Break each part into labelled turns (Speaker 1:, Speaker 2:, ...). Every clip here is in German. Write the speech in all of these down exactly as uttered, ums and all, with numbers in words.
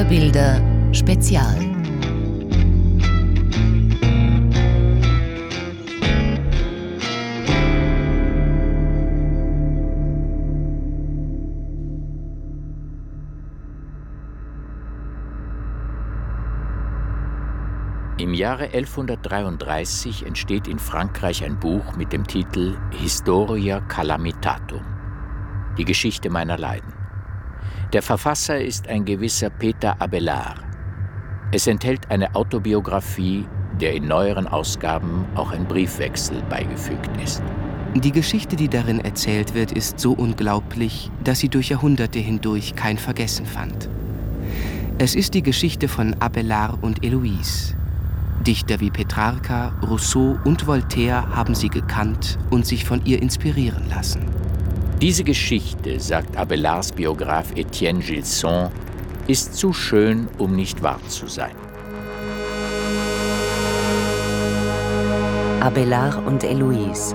Speaker 1: Vorbilder Spezial.
Speaker 2: Im Jahre elfhundertdreiunddreißig entsteht in Frankreich ein Buch mit dem Titel Historia Calamitatum, die Geschichte meiner Leiden. Der Verfasser ist ein gewisser Peter Abelard. Es enthält eine Autobiografie, der in neueren Ausgaben auch ein Briefwechsel beigefügt ist.
Speaker 3: Die Geschichte, die darin erzählt wird, ist so unglaublich, dass sie durch Jahrhunderte hindurch kein Vergessen fand. Es ist die Geschichte von Abelard und Héloïse. Dichter wie Petrarca, Rousseau und Voltaire haben sie gekannt und sich von ihr inspirieren lassen.
Speaker 2: Diese Geschichte, sagt Abelards Biograf Etienne Gilson, ist zu schön, um nicht wahr zu sein.
Speaker 4: Abelard und Héloïse.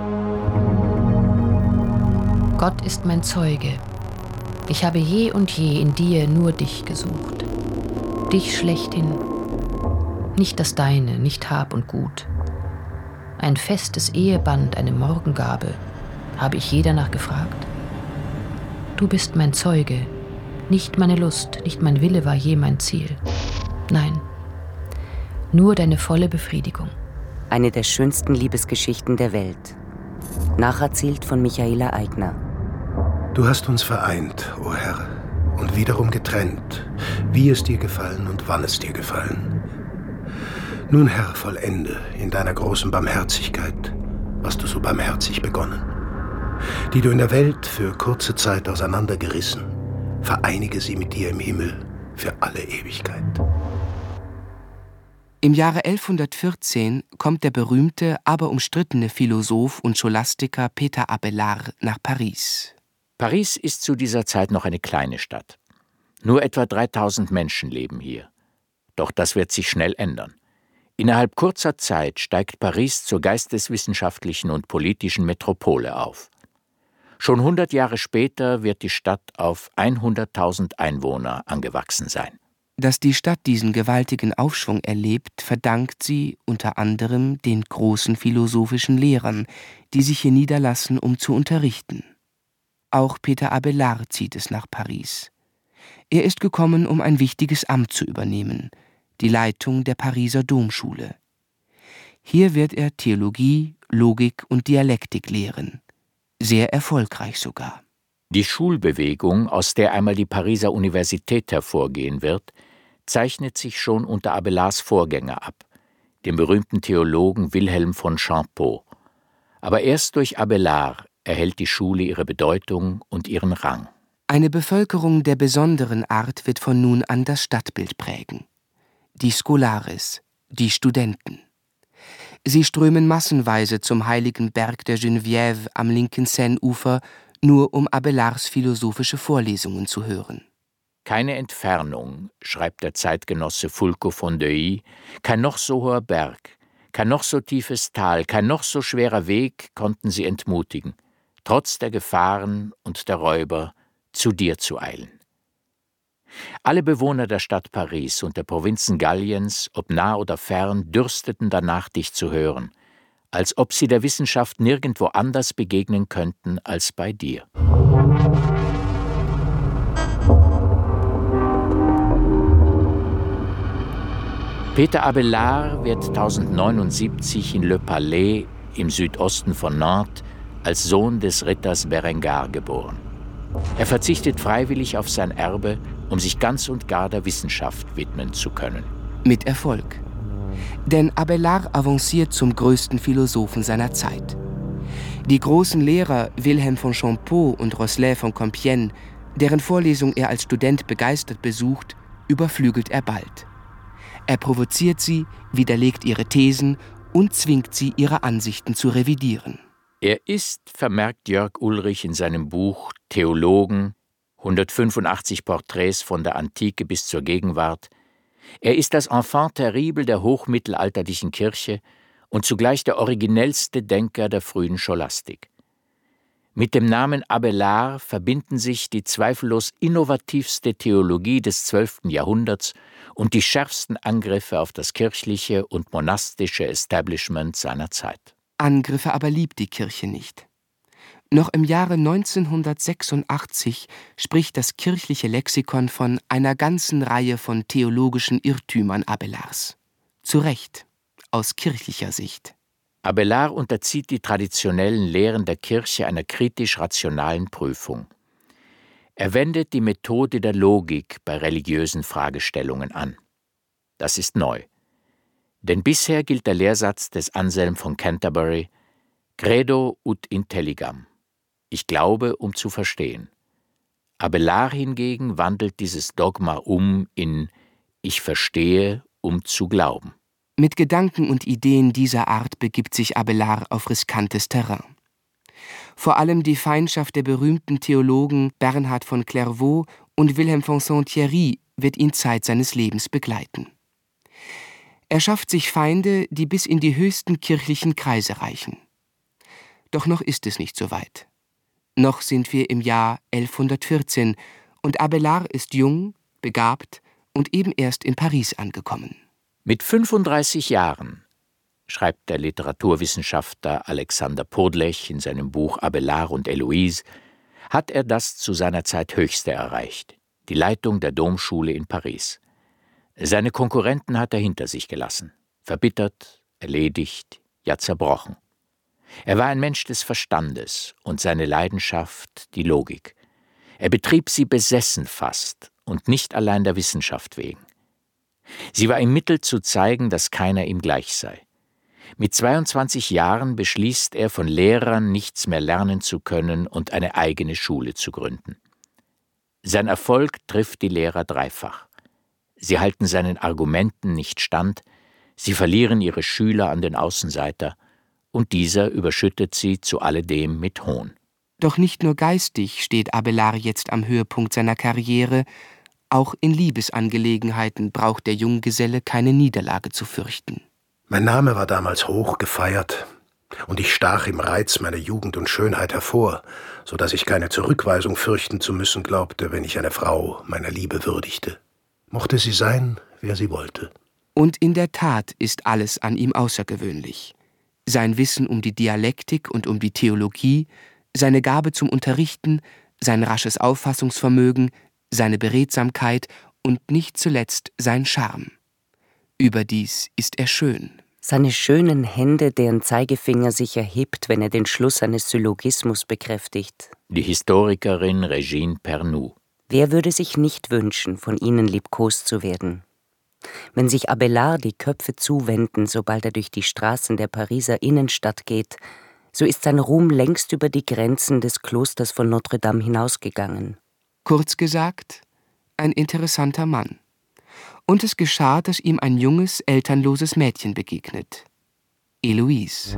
Speaker 5: Gott ist mein Zeuge. Ich habe je und je in dir nur dich gesucht. Dich schlechthin. Nicht das Deine, nicht Hab und Gut. Ein festes Eheband, eine Morgengabe. Habe ich je danach gefragt? Du bist mein Zeuge. Nicht meine Lust, nicht mein Wille war je mein Ziel. Nein, nur deine volle Befriedigung.
Speaker 4: Eine der schönsten Liebesgeschichten der Welt. Nacherzählt von Michaela Aigner.
Speaker 6: Du hast uns vereint, o Herr, und wiederum getrennt, wie es dir gefallen und wann es dir gefallen. Nun, Herr, vollende in deiner großen Barmherzigkeit, was du so barmherzig begonnen, die du in der Welt für kurze Zeit auseinandergerissen, vereinige sie mit dir im Himmel für alle Ewigkeit.
Speaker 3: Im Jahre elfhundertvierzehn kommt der berühmte, aber umstrittene Philosoph und Scholastiker Peter Abelard nach Paris.
Speaker 2: Paris ist zu dieser Zeit noch eine kleine Stadt. Nur etwa dreitausend Menschen leben hier. Doch das wird sich schnell ändern. Innerhalb kurzer Zeit steigt Paris zur geisteswissenschaftlichen und politischen Metropole auf. Schon hundert Jahre später wird die Stadt auf hunderttausend Einwohner angewachsen sein.
Speaker 3: Dass die Stadt diesen gewaltigen Aufschwung erlebt, verdankt sie unter anderem den großen philosophischen Lehrern, die sich hier niederlassen, um zu unterrichten. Auch Peter Abelard zieht es nach Paris. Er ist gekommen, um ein wichtiges Amt zu übernehmen, die Leitung der Pariser Domschule. Hier wird er Theologie, Logik und Dialektik lehren. Sehr erfolgreich sogar.
Speaker 2: Die Schulbewegung, aus der einmal die Pariser Universität hervorgehen wird, zeichnet sich schon unter Abelards Vorgänger ab, dem berühmten Theologen Wilhelm von Champeaux. Aber erst durch Abelard erhält die Schule ihre Bedeutung und ihren Rang.
Speaker 3: Eine Bevölkerung der besonderen Art wird von nun an das Stadtbild prägen. Die Scholares, die Studenten. Sie strömen massenweise zum heiligen Berg der Geneviève am linken Seineufer, nur um Abelards philosophische Vorlesungen zu hören.
Speaker 2: Keine Entfernung, schreibt der Zeitgenosse Fulco von Deuil, kein noch so hoher Berg, kein noch so tiefes Tal, kein noch so schwerer Weg konnten sie entmutigen, trotz der Gefahren und der Räuber, zu dir zu eilen. Alle Bewohner der Stadt Paris und der Provinzen Galliens, ob nah oder fern, dürsteten danach, dich zu hören, als ob sie der Wissenschaft nirgendwo anders begegnen könnten als bei dir. Peter Abelard wird tausendneunundsiebzig in Le Palais im Südosten von Nantes als Sohn des Ritters Berengar geboren. Er verzichtet freiwillig auf sein Erbe, um sich ganz und gar der Wissenschaft widmen zu können.
Speaker 3: Mit Erfolg. Denn Abelard avanciert zum größten Philosophen seiner Zeit. Die großen Lehrer Wilhelm von Champeaux und Roslet von Compiègne, deren Vorlesung er als Student begeistert besucht, überflügelt er bald. Er provoziert sie, widerlegt ihre Thesen und zwingt sie, ihre Ansichten zu revidieren.
Speaker 2: Er ist, vermerkt Jörg Ulrich in seinem Buch Theologen, hundertfünfundachtzig Porträts von der Antike bis zur Gegenwart, er ist das Enfant terrible der hochmittelalterlichen Kirche und zugleich der originellste Denker der frühen Scholastik. Mit dem Namen Abélard verbinden sich die zweifellos innovativste Theologie des zwölften Jahrhunderts und die schärfsten Angriffe auf das kirchliche und monastische Establishment seiner Zeit.
Speaker 3: Angriffe aber liebt die Kirche nicht. Noch im Jahre neunzehnhundertsechsundachtzig spricht das kirchliche Lexikon von einer ganzen Reihe von theologischen Irrtümern Abélards. Zu Recht, aus kirchlicher Sicht.
Speaker 2: Abélard unterzieht die traditionellen Lehren der Kirche einer kritisch-rationalen Prüfung. Er wendet die Methode der Logik bei religiösen Fragestellungen an. Das ist neu. Denn bisher gilt der Lehrsatz des Anselm von Canterbury: Credo ut intelligam. Ich glaube, um zu verstehen. Abélard hingegen wandelt dieses Dogma um in Ich verstehe, um zu glauben.
Speaker 3: Mit Gedanken und Ideen dieser Art begibt sich Abélard auf riskantes Terrain. Vor allem die Feindschaft der berühmten Theologen Bernhard von Clairvaux und Wilhelm von Saint-Thierry wird ihn Zeit seines Lebens begleiten. Er schafft sich Feinde, die bis in die höchsten kirchlichen Kreise reichen. Doch noch ist es nicht so weit. Noch sind wir im Jahr elfhundertvierzehn und Abélard ist jung, begabt und eben erst in Paris angekommen.
Speaker 2: Mit fünfunddreißig Jahren, schreibt der Literaturwissenschaftler Alexander Podlech in seinem Buch Abélard und Héloïse, hat er das zu seiner Zeit Höchste erreicht, die Leitung der Domschule in Paris. Seine Konkurrenten hat er hinter sich gelassen, verbittert, erledigt, ja zerbrochen. Er war ein Mensch des Verstandes und seine Leidenschaft die Logik. Er betrieb sie besessen fast und nicht allein der Wissenschaft wegen. Sie war im Mittel zu zeigen, dass keiner ihm gleich sei. Mit zweiundzwanzig Jahren beschließt er, von Lehrern nichts mehr lernen zu können und eine eigene Schule zu gründen. Sein Erfolg trifft die Lehrer dreifach. Sie halten seinen Argumenten nicht stand, sie verlieren ihre Schüler an den Außenseiter, und dieser überschüttet sie zu alledem mit Hohn.
Speaker 3: Doch nicht nur geistig steht Abélard jetzt am Höhepunkt seiner Karriere, auch in Liebesangelegenheiten braucht der Junggeselle keine Niederlage zu fürchten.
Speaker 6: Mein Name war damals hoch gefeiert, und ich stach im Reiz meiner Jugend und Schönheit hervor, so dass ich keine Zurückweisung fürchten zu müssen glaubte, wenn ich eine Frau meiner Liebe würdigte. Mochte sie sein, wer sie wollte.
Speaker 3: Und in der Tat ist alles an ihm außergewöhnlich. Sein Wissen um die Dialektik und um die Theologie, seine Gabe zum Unterrichten, sein rasches Auffassungsvermögen, seine Beredsamkeit und nicht zuletzt sein Charme. Überdies ist er schön.
Speaker 4: Seine schönen Hände, deren Zeigefinger sich erhebt, wenn er den Schluss eines Syllogismus bekräftigt.
Speaker 2: Die Historikerin Régine Pernoud.
Speaker 4: Wer würde sich nicht wünschen, von ihnen liebkost zu werden? Wenn sich Abélard die Köpfe zuwenden, sobald er durch die Straßen der Pariser Innenstadt geht, so ist sein Ruhm längst über die Grenzen des Klosters von Notre-Dame hinausgegangen.
Speaker 3: Kurz gesagt, ein interessanter Mann. Und es geschah, dass ihm ein junges, elternloses Mädchen begegnet. Héloïse.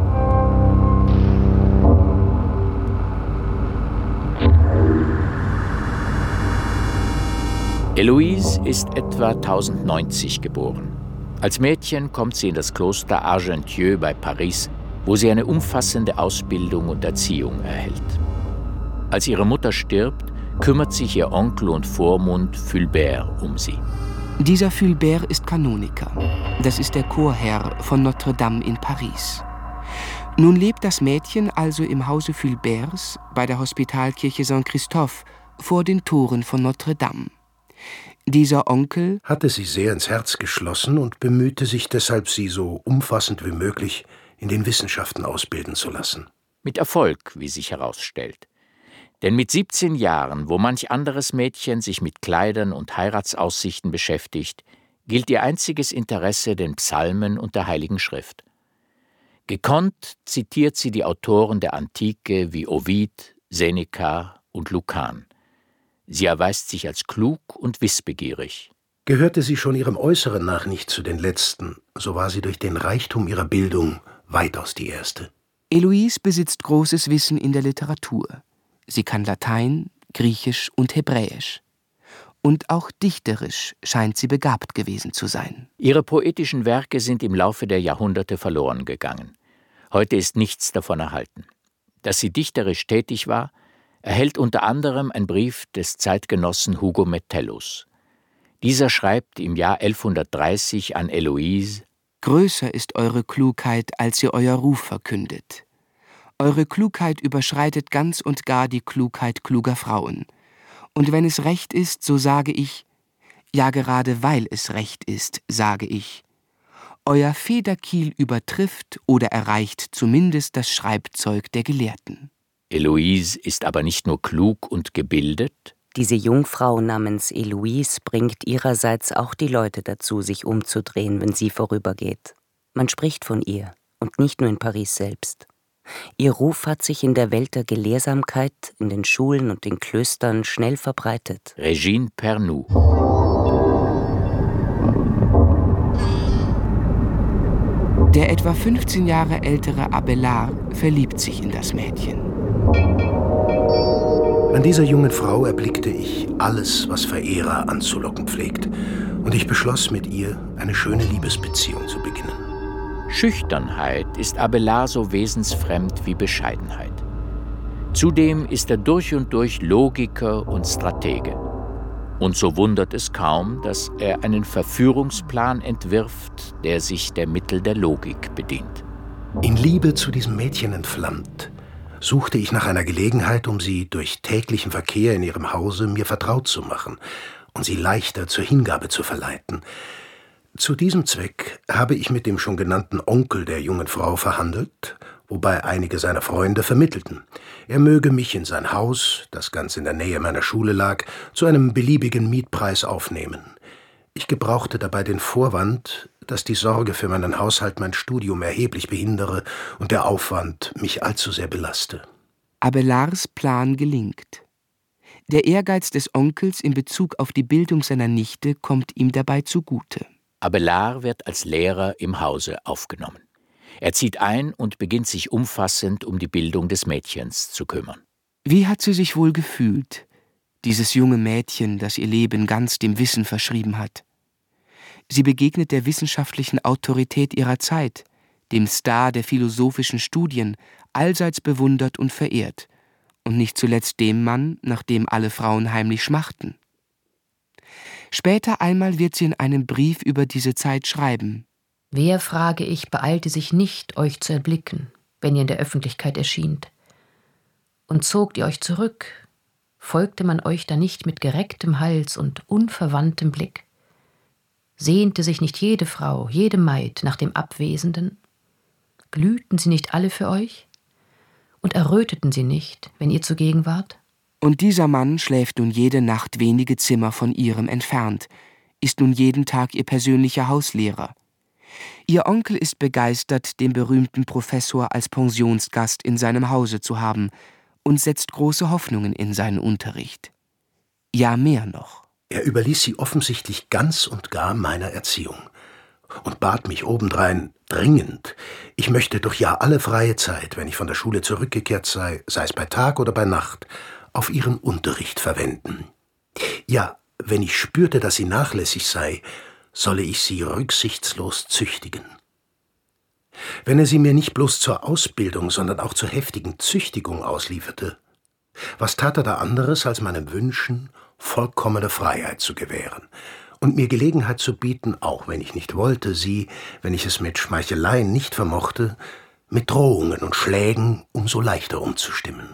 Speaker 2: Héloïse ist etwa tausendneunzig geboren. Als Mädchen kommt sie in das Kloster Argentieux bei Paris, wo sie eine umfassende Ausbildung und Erziehung erhält. Als ihre Mutter stirbt, kümmert sich ihr Onkel und Vormund Fulbert um sie.
Speaker 3: Dieser Fulbert ist Kanoniker. Das ist der Chorherr von Notre-Dame in Paris. Nun lebt das Mädchen also im Hause Fulberts bei der Hospitalkirche Saint-Christophe vor den Toren von Notre-Dame. Dieser Onkel
Speaker 6: hatte sie sehr ins Herz geschlossen und bemühte sich deshalb, sie so umfassend wie möglich in den Wissenschaften ausbilden zu lassen.
Speaker 2: Mit Erfolg, wie sich herausstellt. Denn mit siebzehn Jahren, wo manch anderes Mädchen sich mit Kleidern und Heiratsaussichten beschäftigt, gilt ihr einziges Interesse den Psalmen und der Heiligen Schrift. Gekonnt zitiert sie die Autoren der Antike wie Ovid, Seneca und Lucan. Sie erweist sich als klug und wissbegierig.
Speaker 6: Gehörte sie schon ihrem Äußeren nach nicht zu den Letzten, so war sie durch den Reichtum ihrer Bildung weitaus die Erste.
Speaker 3: Héloïse besitzt großes Wissen in der Literatur. Sie kann Latein, Griechisch und Hebräisch. Und auch dichterisch scheint sie begabt gewesen zu sein.
Speaker 2: Ihre poetischen Werke sind im Laufe der Jahrhunderte verloren gegangen. Heute ist nichts davon erhalten. dass sie dichterisch tätig war, erhält unter anderem ein Brief des Zeitgenossen Hugo Metellus. Dieser schreibt im Jahr elfhundertdreißig an Heloise:
Speaker 3: »Größer ist eure Klugheit, als ihr euer Ruf verkündet. Eure Klugheit überschreitet ganz und gar die Klugheit kluger Frauen. Und wenn es recht ist, so sage ich, ja gerade weil es recht ist, sage ich, euer Federkiel übertrifft oder erreicht zumindest das Schreibzeug der Gelehrten.«
Speaker 2: Heloise ist aber nicht nur klug und gebildet.
Speaker 4: Diese Jungfrau namens Heloise bringt ihrerseits auch die Leute dazu, sich umzudrehen, wenn sie vorübergeht. Man spricht von ihr, und nicht nur in Paris selbst. Ihr Ruf hat sich in der Welt der Gelehrsamkeit, in den Schulen und den Klöstern schnell verbreitet.
Speaker 2: Regine Pernoud.
Speaker 3: Der etwa fünfzehn Jahre ältere Abélard verliebt sich in das Mädchen.
Speaker 6: An dieser jungen Frau erblickte ich alles, was Verehrer anzulocken pflegt, und ich beschloss, mit ihr eine schöne Liebesbeziehung zu beginnen.
Speaker 2: Schüchternheit ist Abélard so wesensfremd wie Bescheidenheit. Zudem ist er durch und durch Logiker und Stratege. Und so wundert es kaum, dass er einen Verführungsplan entwirft, der sich der Mittel der Logik bedient.
Speaker 6: In Liebe zu diesem Mädchen entflammt, suchte ich nach einer Gelegenheit, um sie durch täglichen Verkehr in ihrem Hause mir vertraut zu machen und sie leichter zur Hingabe zu verleiten. Zu diesem Zweck habe ich mit dem schon genannten Onkel der jungen Frau verhandelt, wobei einige seiner Freunde vermittelten. Er möge mich in sein Haus, das ganz in der Nähe meiner Schule lag, zu einem beliebigen Mietpreis aufnehmen. Ich gebrauchte dabei den Vorwand, dass die Sorge für meinen Haushalt mein Studium erheblich behindere und der Aufwand mich allzu sehr belaste.
Speaker 3: Abélards Plan gelingt. Der Ehrgeiz des Onkels in Bezug auf die Bildung seiner Nichte kommt ihm dabei zugute.
Speaker 2: Abélard wird als Lehrer im Hause aufgenommen. Er zieht ein und beginnt sich umfassend um die Bildung des Mädchens zu kümmern.
Speaker 3: Wie hat sie sich wohl gefühlt, dieses junge Mädchen, das ihr Leben ganz dem Wissen verschrieben hat? Sie begegnet der wissenschaftlichen Autorität ihrer Zeit, dem Star der philosophischen Studien, allseits bewundert und verehrt, und nicht zuletzt dem Mann, nach dem alle Frauen heimlich schmachten. Später einmal wird sie in einem Brief über diese Zeit schreiben:
Speaker 5: Wer, frage ich, beeilte sich nicht, euch zu erblicken, wenn ihr in der Öffentlichkeit erschient? Und zogt ihr euch zurück, folgte man euch da nicht mit gerecktem Hals und unverwandtem Blick? Sehnte sich nicht jede Frau, jede Maid nach dem Abwesenden? Glühten sie nicht alle für euch? Und erröteten sie nicht, wenn ihr zugegen wart?
Speaker 3: Und dieser Mann schläft nun jede Nacht wenige Zimmer von ihrem entfernt, ist nun jeden Tag ihr persönlicher Hauslehrer. Ihr Onkel ist begeistert, den berühmten Professor als Pensionsgast in seinem Hause zu haben und setzt große Hoffnungen in seinen Unterricht. Ja, mehr noch.
Speaker 6: Er überließ sie offensichtlich ganz und gar meiner Erziehung und bat mich obendrein dringend, ich möchte doch ja alle freie Zeit, wenn ich von der Schule zurückgekehrt sei, sei es bei Tag oder bei Nacht, auf ihren Unterricht verwenden. Ja, wenn ich spürte, dass sie nachlässig sei, solle ich sie rücksichtslos züchtigen. Wenn er sie mir nicht bloß zur Ausbildung, sondern auch zur heftigen Züchtigung auslieferte, was tat er da anderes, als meinen Wünschen vollkommene Freiheit zu gewähren und mir Gelegenheit zu bieten, auch wenn ich nicht wollte, sie, wenn ich es mit Schmeicheleien nicht vermochte, mit Drohungen und Schlägen umso leichter umzustimmen.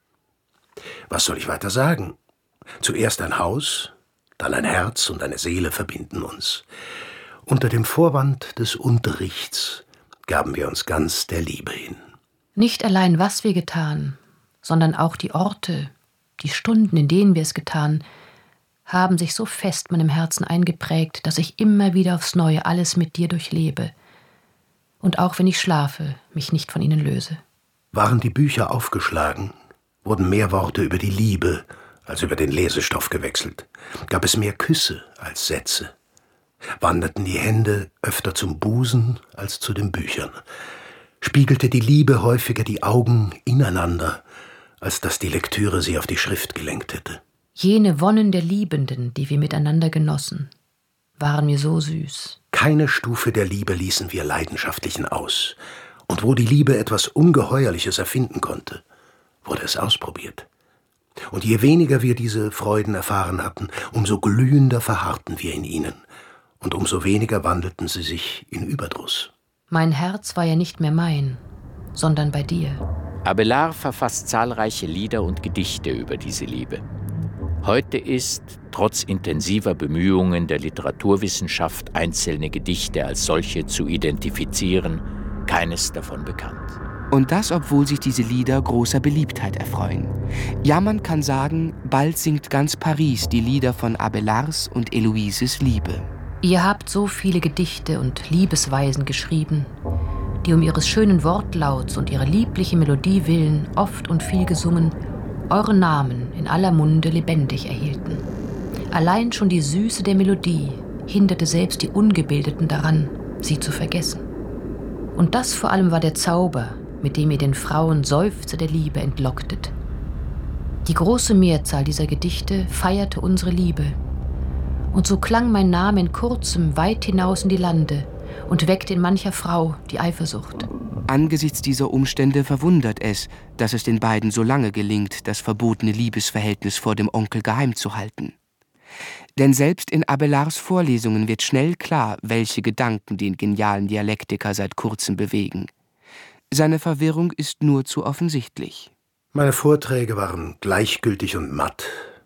Speaker 6: Was soll ich weiter sagen? Zuerst ein Haus, dann ein Herz und eine Seele verbinden uns. Unter dem Vorwand des Unterrichts gaben wir uns ganz der Liebe hin.
Speaker 5: Nicht allein, was wir getan, sondern auch die Orte, die Stunden, in denen wir es getan, haben sich so fest meinem Herzen eingeprägt, dass ich immer wieder aufs Neue alles mit dir durchlebe und auch wenn ich schlafe, mich nicht von ihnen löse.
Speaker 6: Waren die Bücher aufgeschlagen, wurden mehr Worte über die Liebe als über den Lesestoff gewechselt, gab es mehr Küsse als Sätze, wanderten die Hände öfter zum Busen als zu den Büchern, spiegelte die Liebe häufiger die Augen ineinander, als dass die Lektüre sie auf die Schrift gelenkt hätte.
Speaker 5: Jene Wonnen der Liebenden, die wir miteinander genossen, waren mir so süß.
Speaker 6: Keine Stufe der Liebe ließen wir Leidenschaftlichen aus. Und wo die Liebe etwas Ungeheuerliches erfinden konnte, wurde es ausprobiert. Und je weniger wir diese Freuden erfahren hatten, umso glühender verharrten wir in ihnen, und umso weniger wandelten sie sich in Überdruss.
Speaker 5: Mein Herz war ja nicht mehr mein, sondern bei dir.
Speaker 2: Abélard verfasst zahlreiche Lieder und Gedichte über diese Liebe. Heute ist, trotz intensiver Bemühungen der Literaturwissenschaft, einzelne Gedichte als solche zu identifizieren, keines davon bekannt.
Speaker 3: Und das, obwohl sich diese Lieder großer Beliebtheit erfreuen. Ja, man kann sagen, bald singt ganz Paris die Lieder von Abélards und Héloïses Liebe.
Speaker 5: Ihr habt so viele Gedichte und Liebesweisen geschrieben, die um ihres schönen Wortlauts und ihrer lieblichen Melodie willen, oft und viel gesungen, euren Namen in aller Munde lebendig erhielten. Allein schon die Süße der Melodie hinderte selbst die Ungebildeten daran, sie zu vergessen. Und das vor allem war der Zauber, mit dem ihr den Frauen Seufzer der Liebe entlocktet. Die große Mehrzahl dieser Gedichte feierte unsere Liebe. Und so klang mein Name in kurzem weit hinaus in die Lande und weckte in mancher Frau die Eifersucht.
Speaker 3: Angesichts dieser Umstände verwundert es, dass es den beiden so lange gelingt, das verbotene Liebesverhältnis vor dem Onkel geheim zu halten. Denn selbst in Abélards Vorlesungen wird schnell klar, welche Gedanken den genialen Dialektiker seit kurzem bewegen. Seine Verwirrung ist nur zu offensichtlich.
Speaker 6: Meine Vorträge waren gleichgültig und matt.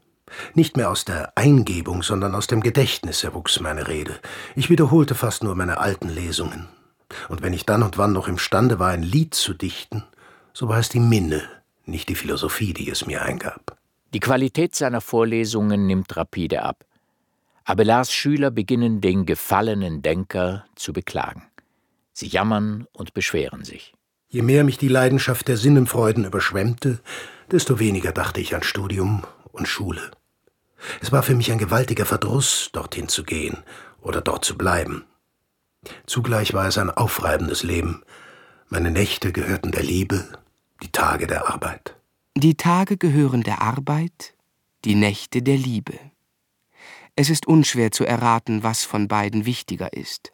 Speaker 6: Nicht mehr aus der Eingebung, sondern aus dem Gedächtnis erwuchs meine Rede. Ich wiederholte fast nur meine alten Lesungen. Und wenn ich dann und wann noch imstande war, ein Lied zu dichten, so war es die Minne, nicht die Philosophie, die es mir eingab.
Speaker 2: Die Qualität seiner Vorlesungen nimmt rapide ab. Abélards Schüler beginnen, den gefallenen Denker zu beklagen. Sie jammern und beschweren sich.
Speaker 6: Je mehr mich die Leidenschaft der Sinnenfreuden überschwemmte, desto weniger dachte ich an Studium und Schule. Es war für mich ein gewaltiger Verdruss, dorthin zu gehen oder dort zu bleiben. Zugleich war es ein aufreibendes Leben. Meine Nächte gehörten der Liebe, die Tage der Arbeit.
Speaker 3: Die Tage gehören der Arbeit, die Nächte der Liebe. Es ist unschwer zu erraten, was von beiden wichtiger ist.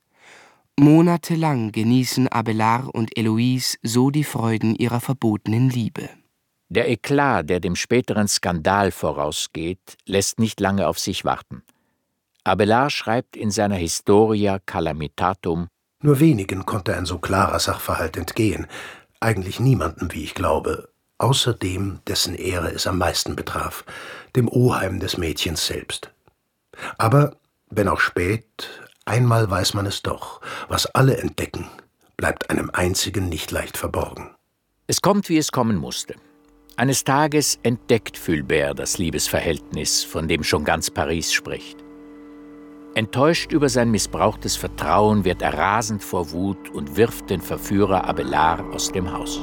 Speaker 3: Monatelang genießen Abélard und Héloïse so die Freuden ihrer verbotenen Liebe.
Speaker 2: Der Eklat, der dem späteren Skandal vorausgeht, lässt nicht lange auf sich warten. Abélard schreibt in seiner Historia Calamitatum:
Speaker 6: Nur wenigen konnte ein so klarer Sachverhalt entgehen, eigentlich niemandem, wie ich glaube, außer dem, dessen Ehre es am meisten betraf, dem Oheim des Mädchens selbst. Aber, wenn auch spät, einmal weiß man es doch, was alle entdecken, bleibt einem einzigen nicht leicht verborgen.
Speaker 2: Es kommt, wie es kommen musste. Eines Tages entdeckt Fulbert das Liebesverhältnis, von dem schon ganz Paris spricht. Enttäuscht über sein missbrauchtes Vertrauen wird er rasend vor Wut und wirft den Verführer Abélard aus dem Haus.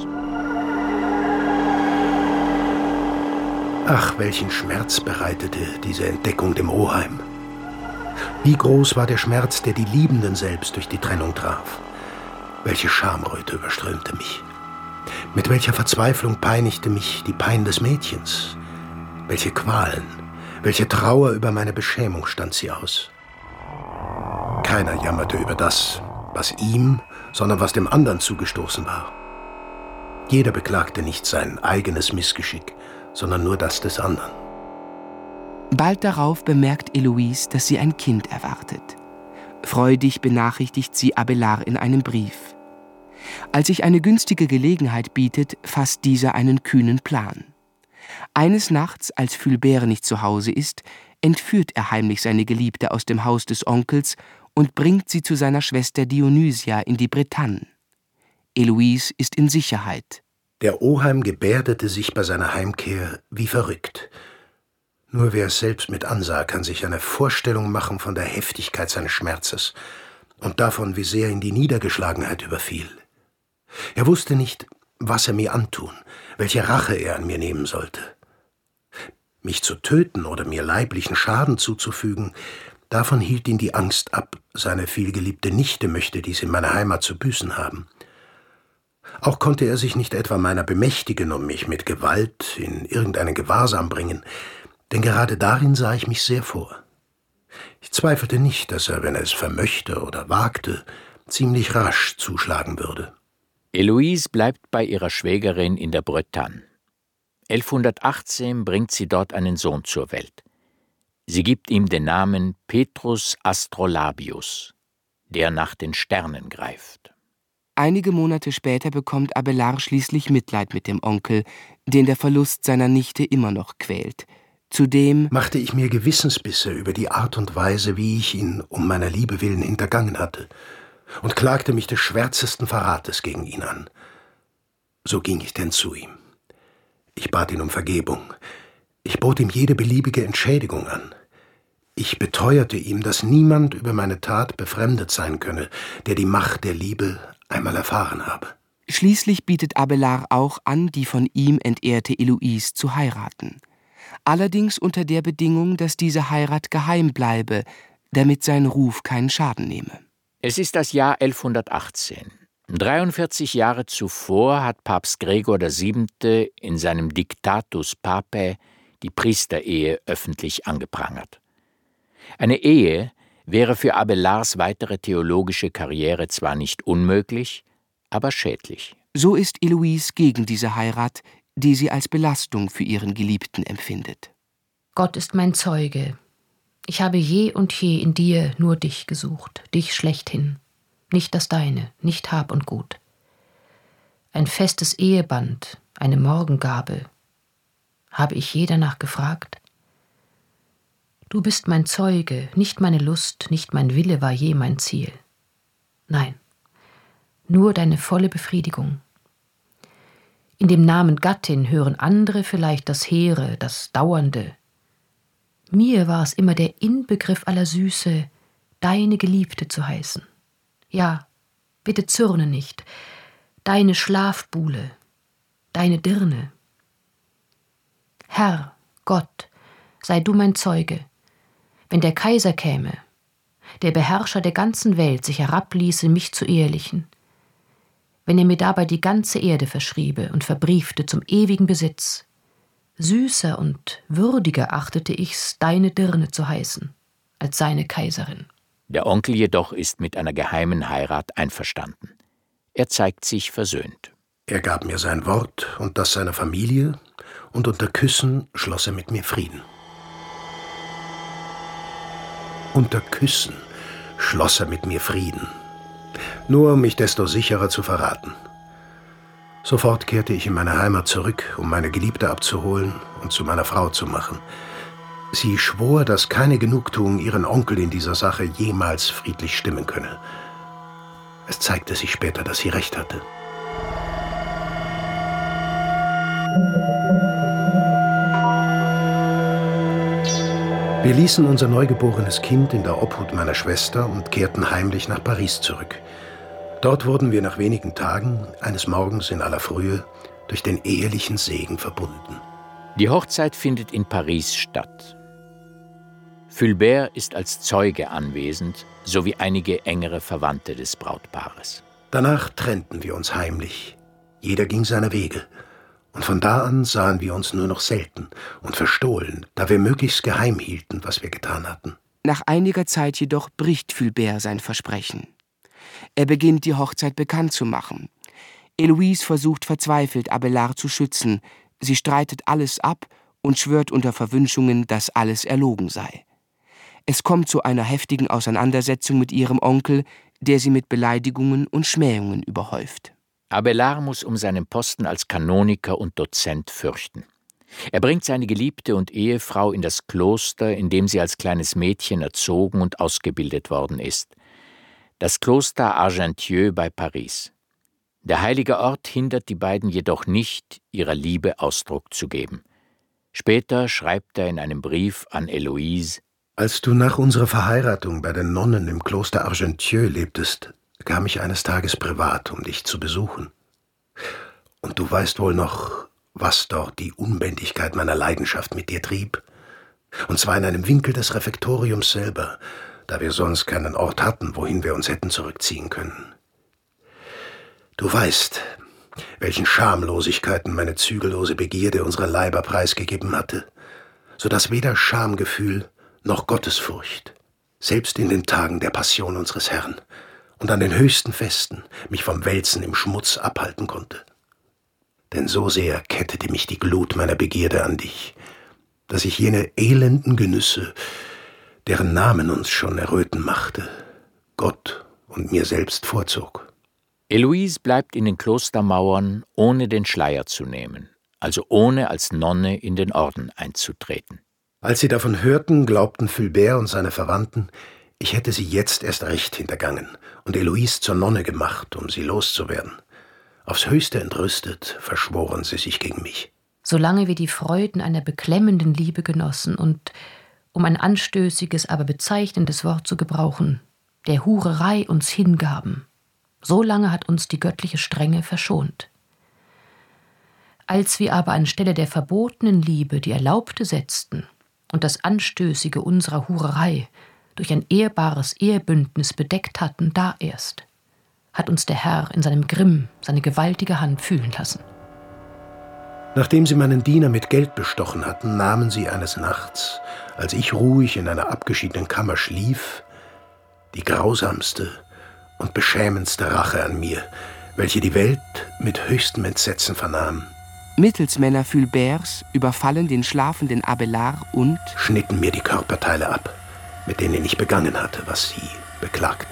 Speaker 6: Ach, welchen Schmerz bereitete diese Entdeckung dem Oheim. Wie groß war der Schmerz, der die Liebenden selbst durch die Trennung traf. Welche Schamröte überströmte mich. Mit welcher Verzweiflung peinigte mich die Pein des Mädchens. Welche Qualen, welche Trauer über meine Beschämung stand sie aus. Keiner jammerte über das, was ihm, sondern was dem anderen zugestoßen war. Jeder beklagte nicht sein eigenes Missgeschick, sondern nur das des anderen.
Speaker 3: Bald darauf bemerkt Héloïse, dass sie ein Kind erwartet. Freudig benachrichtigt sie Abélard in einem Brief. Als sich eine günstige Gelegenheit bietet, fasst dieser einen kühnen Plan. Eines Nachts, als Fulbert nicht zu Hause ist, entführt er heimlich seine Geliebte aus dem Haus des Onkels und bringt sie zu seiner Schwester Dionysia in die Bretagne. Héloïse ist in Sicherheit.
Speaker 6: Der Oheim gebärdete sich bei seiner Heimkehr wie verrückt. Nur wer es selbst mit ansah, kann sich eine Vorstellung machen von der Heftigkeit seines Schmerzes und davon, wie sehr ihn die Niedergeschlagenheit überfiel. Er wusste nicht, was er mir antun, welche Rache er an mir nehmen sollte. Mich zu töten oder mir leiblichen Schaden zuzufügen, davon hielt ihn die Angst ab, seine vielgeliebte Nichte möchte dies in meiner Heimat zu büßen haben. Auch konnte er sich nicht etwa meiner bemächtigen und mich mit Gewalt in irgendeinen Gewahrsam bringen, denn gerade darin sah ich mich sehr vor. Ich zweifelte nicht, dass er, wenn er es vermöchte oder wagte, ziemlich rasch zuschlagen würde.
Speaker 2: Héloïse bleibt bei ihrer Schwägerin in der Bretagne. elfhundertachtzehn bringt sie dort einen Sohn zur Welt. Sie gibt ihm den Namen Petrus Astrolabius, der nach den Sternen greift.
Speaker 3: Einige Monate später bekommt Abélard schließlich Mitleid mit dem Onkel, den der Verlust seiner Nichte immer noch quält. Zudem
Speaker 6: machte ich mir Gewissensbisse über die Art und Weise, wie ich ihn um meiner Liebe willen hintergangen hatte, und klagte mich des schwärzesten Verrates gegen ihn an. So ging ich denn zu ihm. Ich bat ihn um Vergebung. Ich bot ihm jede beliebige Entschädigung an. Ich beteuerte ihm, dass niemand über meine Tat befremdet sein könne, der die Macht der Liebe einmal erfahren habe.
Speaker 3: Schließlich bietet Abélard auch an, die von ihm entehrte Heloise zu heiraten. Allerdings unter der Bedingung, dass diese Heirat geheim bleibe, damit sein Ruf keinen Schaden nehme.
Speaker 2: Es ist das Jahr elfhundertachtzehn. dreiundvierzig Jahre zuvor hat Papst Gregor der Siebente in seinem Dictatus Papae die Priesterehe öffentlich angeprangert. Eine Ehe wäre für Abélards weitere theologische Karriere zwar nicht unmöglich, aber schädlich.
Speaker 3: So ist Heloise gegen diese Heirat, die sie als Belastung für ihren Geliebten empfindet.
Speaker 5: Gott ist mein Zeuge. Ich habe je und je in dir nur dich gesucht, dich schlechthin. Nicht das Deine, nicht Hab und Gut. Ein festes Eheband, eine Morgengabe. Habe ich je danach gefragt? Du bist mein Zeuge, nicht meine Lust, nicht mein Wille war je mein Ziel. Nein, nur deine volle Befriedigung. In dem Namen Gattin hören andere vielleicht das Hehre, das Dauernde. Mir war es immer der Inbegriff aller Süße, deine Geliebte zu heißen. Ja, bitte zürne nicht, deine Schlafbuhle, deine Dirne. Herr, Gott, sei du mein Zeuge, wenn der Kaiser käme, der Beherrscher der ganzen Welt sich herabließe, mich zu ehelichen, wenn er mir dabei die ganze Erde verschriebe und verbriefte zum ewigen Besitz, süßer und würdiger achtete ich's, deine Dirne zu heißen, als seine Kaiserin.
Speaker 2: Der Onkel jedoch ist mit einer geheimen Heirat einverstanden. Er zeigt sich versöhnt.
Speaker 6: Er gab mir sein Wort und das seiner Familie, und unter Küssen schloss er mit mir Frieden. Unter Küssen schloss er mit mir Frieden, nur um mich desto sicherer zu verraten. Sofort kehrte ich in meine Heimat zurück, um meine Geliebte abzuholen und zu meiner Frau zu machen. Sie schwor, dass keine Genugtuung ihren Onkel in dieser Sache jemals friedlich stimmen könne. Es zeigte sich später, dass sie recht hatte. Wir ließen unser neugeborenes Kind in der Obhut meiner Schwester und kehrten heimlich nach Paris zurück. Dort wurden wir nach wenigen Tagen, eines Morgens in aller Frühe, durch den ehelichen Segen verbunden.
Speaker 2: Die Hochzeit findet in Paris statt. Fulbert ist als Zeuge anwesend, sowie einige engere Verwandte des Brautpaares.
Speaker 6: Danach trennten wir uns heimlich. Jeder ging seiner Wege. Und von da an sahen wir uns nur noch selten und verstohlen, da wir möglichst geheim hielten, was wir getan hatten.
Speaker 3: Nach einiger Zeit jedoch bricht Fulbert sein Versprechen. Er beginnt, die Hochzeit bekannt zu machen. Heloise versucht verzweifelt, Abélard zu schützen. Sie streitet alles ab und schwört unter Verwünschungen, dass alles erlogen sei. Es kommt zu einer heftigen Auseinandersetzung mit ihrem Onkel, der sie mit Beleidigungen und Schmähungen überhäuft.
Speaker 2: Abélard muss um seinen Posten als Kanoniker und Dozent fürchten. Er bringt seine Geliebte und Ehefrau in das Kloster, in dem sie als kleines Mädchen erzogen und ausgebildet worden ist. Das Kloster Argentieux bei Paris. Der heilige Ort hindert die beiden jedoch nicht, ihrer Liebe Ausdruck zu geben. Später schreibt er in einem Brief an Heloise:
Speaker 6: Als du nach unserer Verheiratung bei den Nonnen im Kloster Argentieux lebtest, kam ich eines Tages privat, um dich zu besuchen. Und du weißt wohl noch, was dort die Unbändigkeit meiner Leidenschaft mit dir trieb? Und zwar in einem Winkel des Refektoriums selber, da wir sonst keinen Ort hatten, wohin wir uns hätten zurückziehen können. Du weißt, welchen Schamlosigkeiten meine zügellose Begierde unserer Leiber preisgegeben hatte, so dass weder Schamgefühl noch Gottesfurcht, selbst in den Tagen der Passion unseres Herrn und an den höchsten Festen, mich vom Wälzen im Schmutz abhalten konnte. denn so sehr kettete mich die Glut meiner Begierde an dich, dass ich jene elenden Genüsse, deren Namen uns schon erröten machte, Gott und mir selbst vorzog.
Speaker 2: Heloise bleibt in den Klostermauern, ohne den Schleier zu nehmen, also ohne als Nonne in den Orden einzutreten.
Speaker 6: Als sie davon hörten, glaubten Fulbert und seine Verwandten, ich hätte sie jetzt erst recht hintergangen und Heloise zur Nonne gemacht, um sie loszuwerden. Aufs Höchste entrüstet verschworen sie sich gegen mich.
Speaker 5: Solange wir die Freuden einer beklemmenden Liebe genossen und, um ein anstößiges, aber bezeichnendes Wort zu gebrauchen, der Hurerei uns hingaben, so lange hat uns die göttliche Strenge verschont. Als wir aber anstelle der verbotenen Liebe die erlaubte setzten und das Anstößige unserer Hurerei durch ein ehrbares Ehebündnis bedeckt hatten, da erst hat uns der Herr in seinem Grimm seine gewaltige Hand fühlen lassen.
Speaker 6: Nachdem sie meinen Diener mit Geld bestochen hatten, nahmen sie eines Nachts, als ich ruhig in einer abgeschiedenen Kammer schlief, die grausamste und beschämendste Rache an mir, welche die Welt mit höchstem Entsetzen vernahm.
Speaker 3: Mittelsmänner Fulberts überfallen den schlafenden Abelard und
Speaker 6: schnitten mir die Körperteile ab, mit denen ich begangen hatte, was sie beklagten.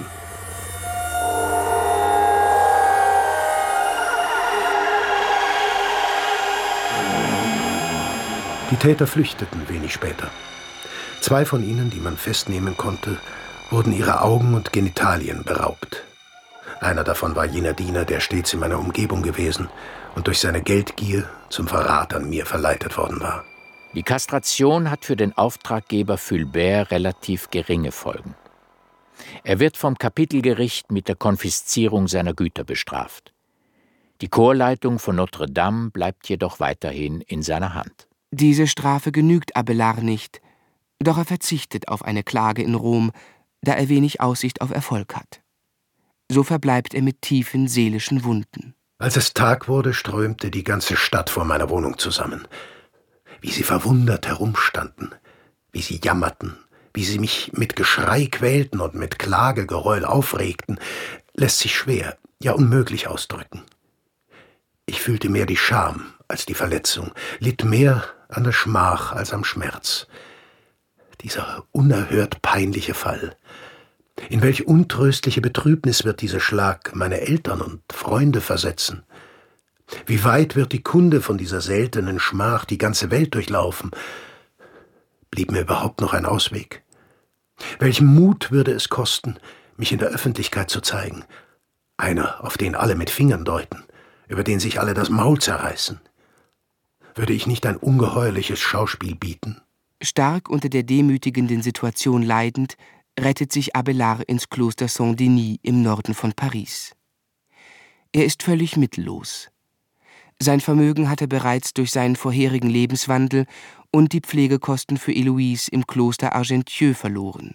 Speaker 6: Die Täter flüchteten wenig später. Zwei von ihnen, die man festnehmen konnte, wurden ihrer Augen und Genitalien beraubt. Einer davon war jener Diener, der stets in meiner Umgebung gewesen und durch seine Geldgier zum Verrat an mir verleitet worden war.
Speaker 2: Die Kastration hat für den Auftraggeber Fulbert relativ geringe Folgen. Er wird vom Kapitelgericht mit der Konfiszierung seiner Güter bestraft. Die Chorleitung von Notre Dame bleibt jedoch weiterhin in seiner Hand.
Speaker 3: Diese Strafe genügt Abelard nicht, doch er verzichtet auf eine Klage in Rom, da er wenig Aussicht auf Erfolg hat. So verbleibt er mit tiefen seelischen Wunden.
Speaker 6: Als es Tag wurde, strömte die ganze Stadt vor meiner Wohnung zusammen. Wie sie verwundert herumstanden, wie sie jammerten, wie sie mich mit Geschrei quälten und mit Klagegeheul aufregten, lässt sich schwer, ja unmöglich ausdrücken. Ich fühlte mehr die Scham als die Verletzung, litt mehr an der Schmach als am Schmerz. Dieser unerhört peinliche Fall. In welch untröstliche Betrübnis wird dieser Schlag meine Eltern und Freunde versetzen? Wie weit wird die Kunde von dieser seltenen Schmach die ganze Welt durchlaufen? Blieb mir überhaupt noch ein Ausweg? Welchen Mut würde es kosten, mich in der Öffentlichkeit zu zeigen? Einer, auf den alle mit Fingern deuten, über den sich alle das Maul zerreißen. Würde ich nicht ein ungeheuerliches Schauspiel bieten?
Speaker 3: Stark unter der demütigenden Situation leidend, rettet sich Abelard ins Kloster Saint-Denis im Norden von Paris. Er ist völlig mittellos. Sein Vermögen hat er bereits durch seinen vorherigen Lebenswandel und die Pflegekosten für Heloise im Kloster Argentieux verloren.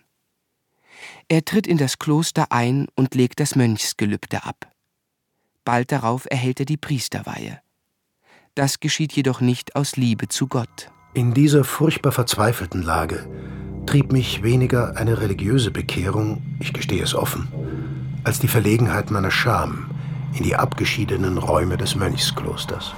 Speaker 3: Er tritt in das Kloster ein und legt das Mönchsgelübde ab. Bald darauf erhält er die Priesterweihe. Das geschieht jedoch nicht aus Liebe zu Gott.
Speaker 6: In dieser furchtbar verzweifelten Lage trieb mich weniger eine religiöse Bekehrung, ich gestehe es offen, als die Verlegenheit meiner Scham in die abgeschiedenen Räume des Mönchsklosters.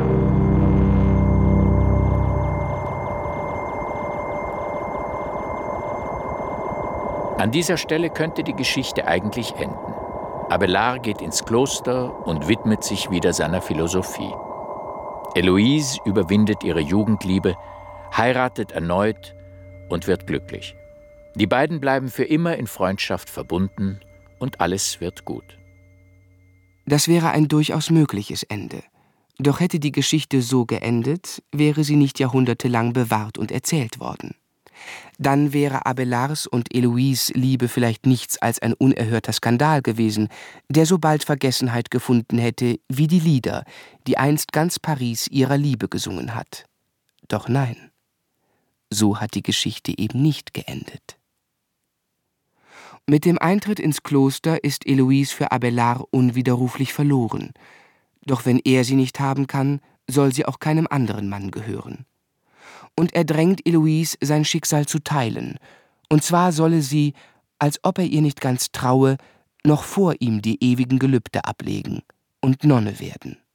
Speaker 2: An dieser Stelle könnte die Geschichte eigentlich enden. Abelard geht ins Kloster und widmet sich wieder seiner Philosophie. Heloise überwindet ihre Jugendliebe, heiratet erneut und wird glücklich. Die beiden bleiben für immer in Freundschaft verbunden und alles wird gut.
Speaker 3: Das wäre ein durchaus mögliches Ende. Doch hätte die Geschichte so geendet, wäre sie nicht jahrhundertelang bewahrt und erzählt worden. Dann wäre Abelards und Heloise' Liebe vielleicht nichts als ein unerhörter Skandal gewesen, der so bald Vergessenheit gefunden hätte wie die Lieder, die einst ganz Paris ihrer Liebe gesungen hat. Doch nein, so hat die Geschichte eben nicht geendet. Mit dem Eintritt ins Kloster ist Heloise für Abelard unwiderruflich verloren. Doch wenn er sie nicht haben kann, soll sie auch keinem anderen Mann gehören. Und er drängt Heloise, sein Schicksal zu teilen. Und zwar solle sie, als ob er ihr nicht ganz traue, noch vor ihm die ewigen Gelübde ablegen und Nonne werden.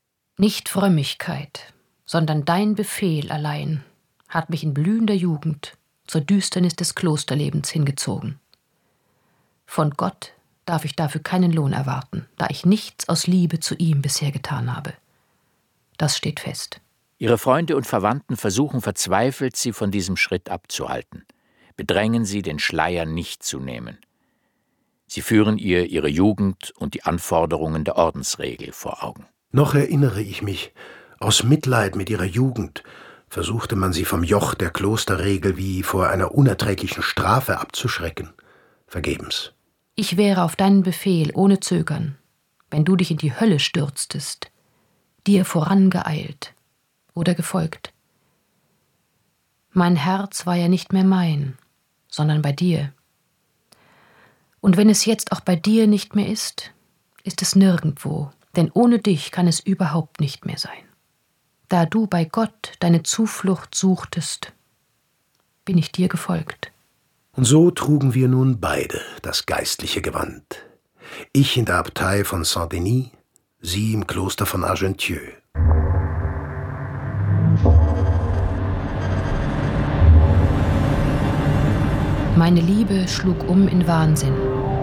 Speaker 5: Nicht Frömmigkeit, sondern dein Befehl allein hat mich in blühender Jugend zur Düsternis des Klosterlebens hingezogen. Von Gott darf ich dafür keinen Lohn erwarten, da ich nichts aus Liebe zu ihm bisher getan habe. Das steht fest.
Speaker 2: Ihre Freunde und Verwandten versuchen verzweifelt, sie von diesem Schritt abzuhalten, bedrängen sie, den Schleier nicht zu nehmen. Sie führen ihr ihre Jugend und die Anforderungen der Ordensregel vor Augen.
Speaker 6: Noch erinnere ich mich, aus Mitleid mit ihrer Jugend versuchte man sie vom Joch der Klosterregel wie vor einer unerträglichen Strafe abzuschrecken. Vergebens.
Speaker 5: Ich wäre auf deinen Befehl ohne Zögern, wenn du dich in die Hölle stürztest, dir vorangeeilt oder gefolgt. Mein Herz war ja nicht mehr mein, sondern bei dir. Und wenn es jetzt auch bei dir nicht mehr ist, ist es nirgendwo, denn ohne dich kann es überhaupt nicht mehr sein. Da du bei Gott deine Zuflucht suchtest, bin ich dir gefolgt.
Speaker 6: Und so trugen wir nun beide das geistliche Gewand. Ich in der Abtei von Saint-Denis, sie im Kloster von Argentieux.
Speaker 5: Meine Liebe schlug um in Wahnsinn.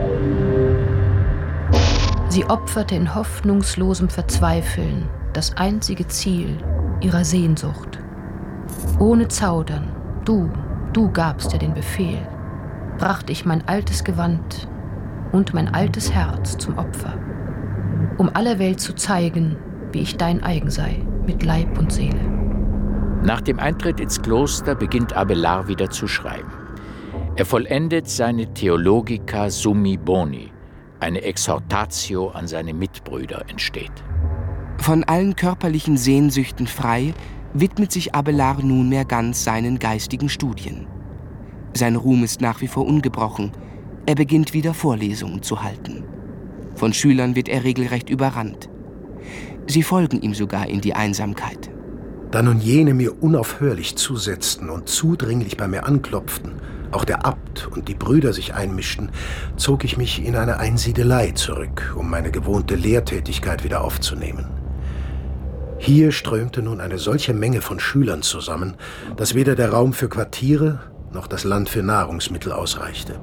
Speaker 5: Sie opferte in hoffnungslosem Verzweifeln das einzige Ziel ihrer Sehnsucht. Ohne Zaudern, du, du gabst ja den Befehl, brachte ich mein altes Gewand und mein altes Herz zum Opfer, um aller Welt zu zeigen, wie ich dein eigen sei, mit Leib und Seele.
Speaker 2: Nach dem Eintritt ins Kloster beginnt Abélard wieder zu schreiben. Er vollendet seine Theologica Summi Boni, eine Exhortatio an seine Mitbrüder entsteht.
Speaker 3: Von allen körperlichen Sehnsüchten frei widmet sich Abélard nunmehr ganz seinen geistigen Studien. Sein Ruhm ist nach wie vor ungebrochen. Er beginnt wieder Vorlesungen zu halten. Von Schülern wird er regelrecht überrannt. Sie folgen ihm sogar in die Einsamkeit.
Speaker 6: Da nun jene mir unaufhörlich zusetzten und zudringlich bei mir anklopften, auch der Abt und die Brüder sich einmischten, zog ich mich in eine Einsiedelei zurück, um meine gewohnte Lehrtätigkeit wieder aufzunehmen. Hier strömte nun eine solche Menge von Schülern zusammen, dass weder der Raum für Quartiere noch das Land für Nahrungsmittel ausreichte.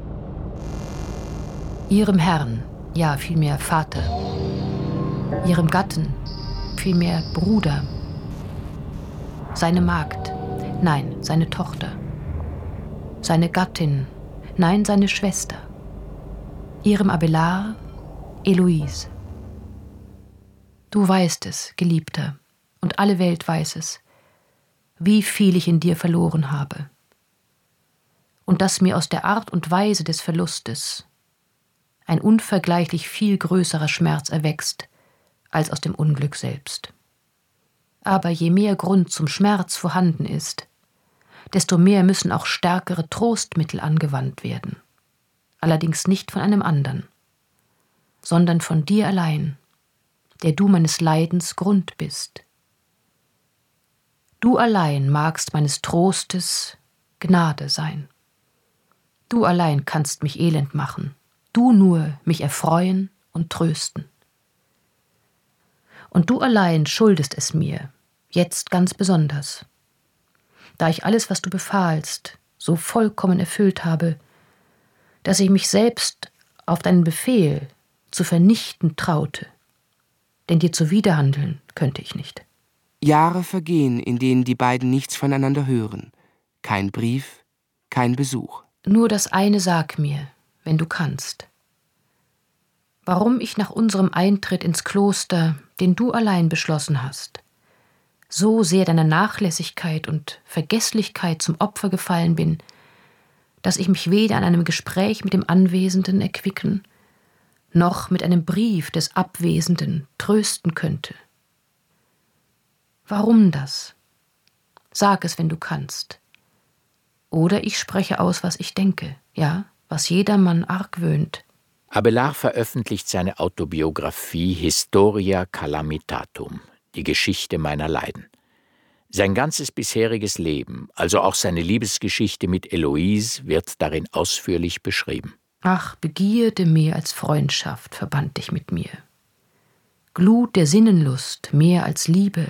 Speaker 5: Ihrem Herrn, ja vielmehr Vater, ihrem Gatten, vielmehr Bruder, seine Magd, nein, seine Tochter, seine Gattin, nein, seine Schwester, ihrem Abélard, Héloïse. Du weißt es, Geliebter, und alle Welt weiß es, wie viel ich in dir verloren habe. Und dass mir aus der Art und Weise des Verlustes ein unvergleichlich viel größerer Schmerz erwächst, als aus dem Unglück selbst. Aber je mehr Grund zum Schmerz vorhanden ist, desto mehr müssen auch stärkere Trostmittel angewandt werden. Allerdings nicht von einem anderen, sondern von dir allein, der du meines Leidens Grund bist. Du allein magst meines Trostes Gnade sein. Du allein kannst mich elend machen, du nur mich erfreuen und trösten. Und du allein schuldest es mir, jetzt ganz besonders, da ich alles, was du befahlst, so vollkommen erfüllt habe, dass ich mich selbst auf deinen Befehl zu vernichten traute, denn dir zuwiderhandeln könnte ich nicht.
Speaker 3: Jahre vergehen, in denen die beiden nichts voneinander hören. Kein Brief, kein Besuch.
Speaker 5: Nur das eine sag mir, wenn du kannst. Warum ich nach unserem Eintritt ins Kloster, den du allein beschlossen hast, so sehr deiner Nachlässigkeit und Vergeßlichkeit zum Opfer gefallen bin, dass ich mich weder an einem Gespräch mit dem Anwesenden erquicken, noch mit einem Brief des Abwesenden trösten könnte. Warum das? Sag es, wenn du kannst. Oder ich spreche aus, was ich denke, ja, was jedermann argwöhnt.
Speaker 2: Abélard veröffentlicht seine Autobiografie Historia Calamitatum, die Geschichte meiner Leiden. Sein ganzes bisheriges Leben, also auch seine Liebesgeschichte mit Héloïse, wird darin ausführlich beschrieben.
Speaker 5: Ach, Begierde mehr als Freundschaft verband dich mit mir. Glut der Sinnenlust mehr als Liebe.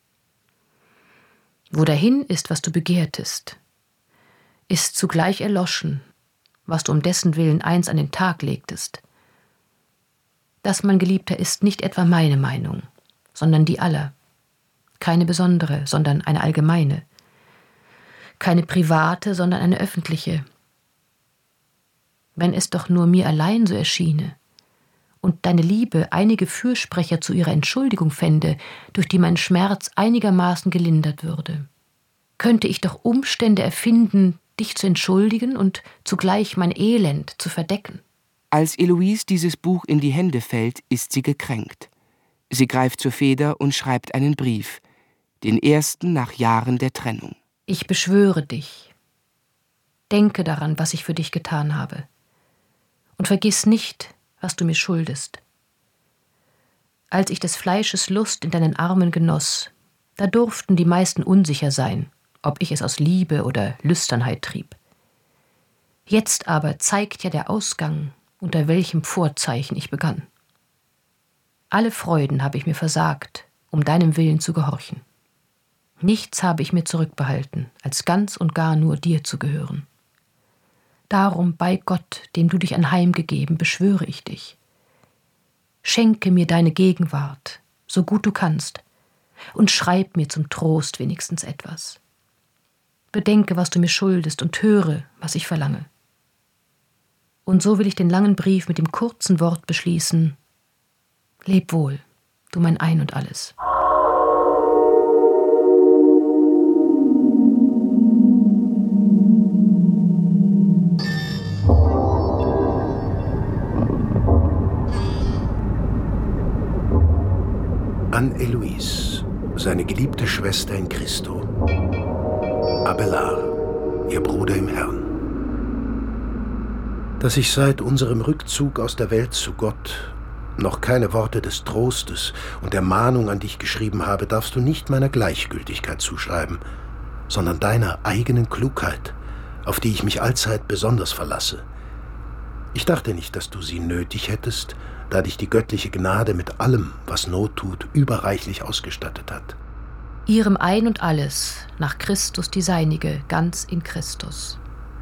Speaker 5: Wo dahin ist, was du begehrtest, ist zugleich erloschen, was du um dessen Willen eins an den Tag legtest. Das, mein Geliebter, ist nicht etwa meine Meinung, sondern die aller. Keine besondere, sondern eine allgemeine. Keine private, sondern eine öffentliche. Wenn es doch nur mir allein so erschiene und deine Liebe einige Fürsprecher zu ihrer Entschuldigung fände, durch die mein Schmerz einigermaßen gelindert würde, könnte ich doch Umstände erfinden, dich zu entschuldigen und zugleich mein Elend zu verdecken.
Speaker 3: Als Eloise dieses Buch in die Hände fällt, ist sie gekränkt. Sie greift zur Feder und schreibt einen Brief, den ersten nach Jahren der Trennung.
Speaker 5: Ich beschwöre dich. Denke daran, was ich für dich getan habe. Und vergiss nicht, was du mir schuldest. Als ich des Fleisches Lust in deinen Armen genoss, da durften die meisten unsicher sein, ob ich es aus Liebe oder Lüsternheit trieb. Jetzt aber zeigt ja der Ausgang, unter welchem Vorzeichen ich begann. Alle Freuden habe ich mir versagt, um deinem Willen zu gehorchen. Nichts habe ich mir zurückbehalten, als ganz und gar nur dir zu gehören. Darum, bei Gott, dem du dich anheimgegeben, beschwöre ich dich. Schenke mir deine Gegenwart, so gut du kannst, und schreib mir zum Trost wenigstens etwas. Bedenke, was du mir schuldest, und höre, was ich verlange. Und so will ich den langen Brief mit dem kurzen Wort beschließen: Leb wohl, du mein Ein und Alles.
Speaker 6: An Eloise, seine geliebte Schwester in Christo. Abelard, ihr Bruder im Herrn. Dass ich seit unserem Rückzug aus der Welt zu Gott noch keine Worte des Trostes und der Mahnung an dich geschrieben habe, darfst du nicht meiner Gleichgültigkeit zuschreiben, sondern deiner eigenen Klugheit, auf die ich mich allzeit besonders verlasse. Ich dachte nicht, dass du sie nötig hättest, da dich die göttliche Gnade mit allem, was Not tut, überreichlich ausgestattet hat.
Speaker 5: Ihrem Ein und Alles, nach Christus die Seinige, ganz in Christus.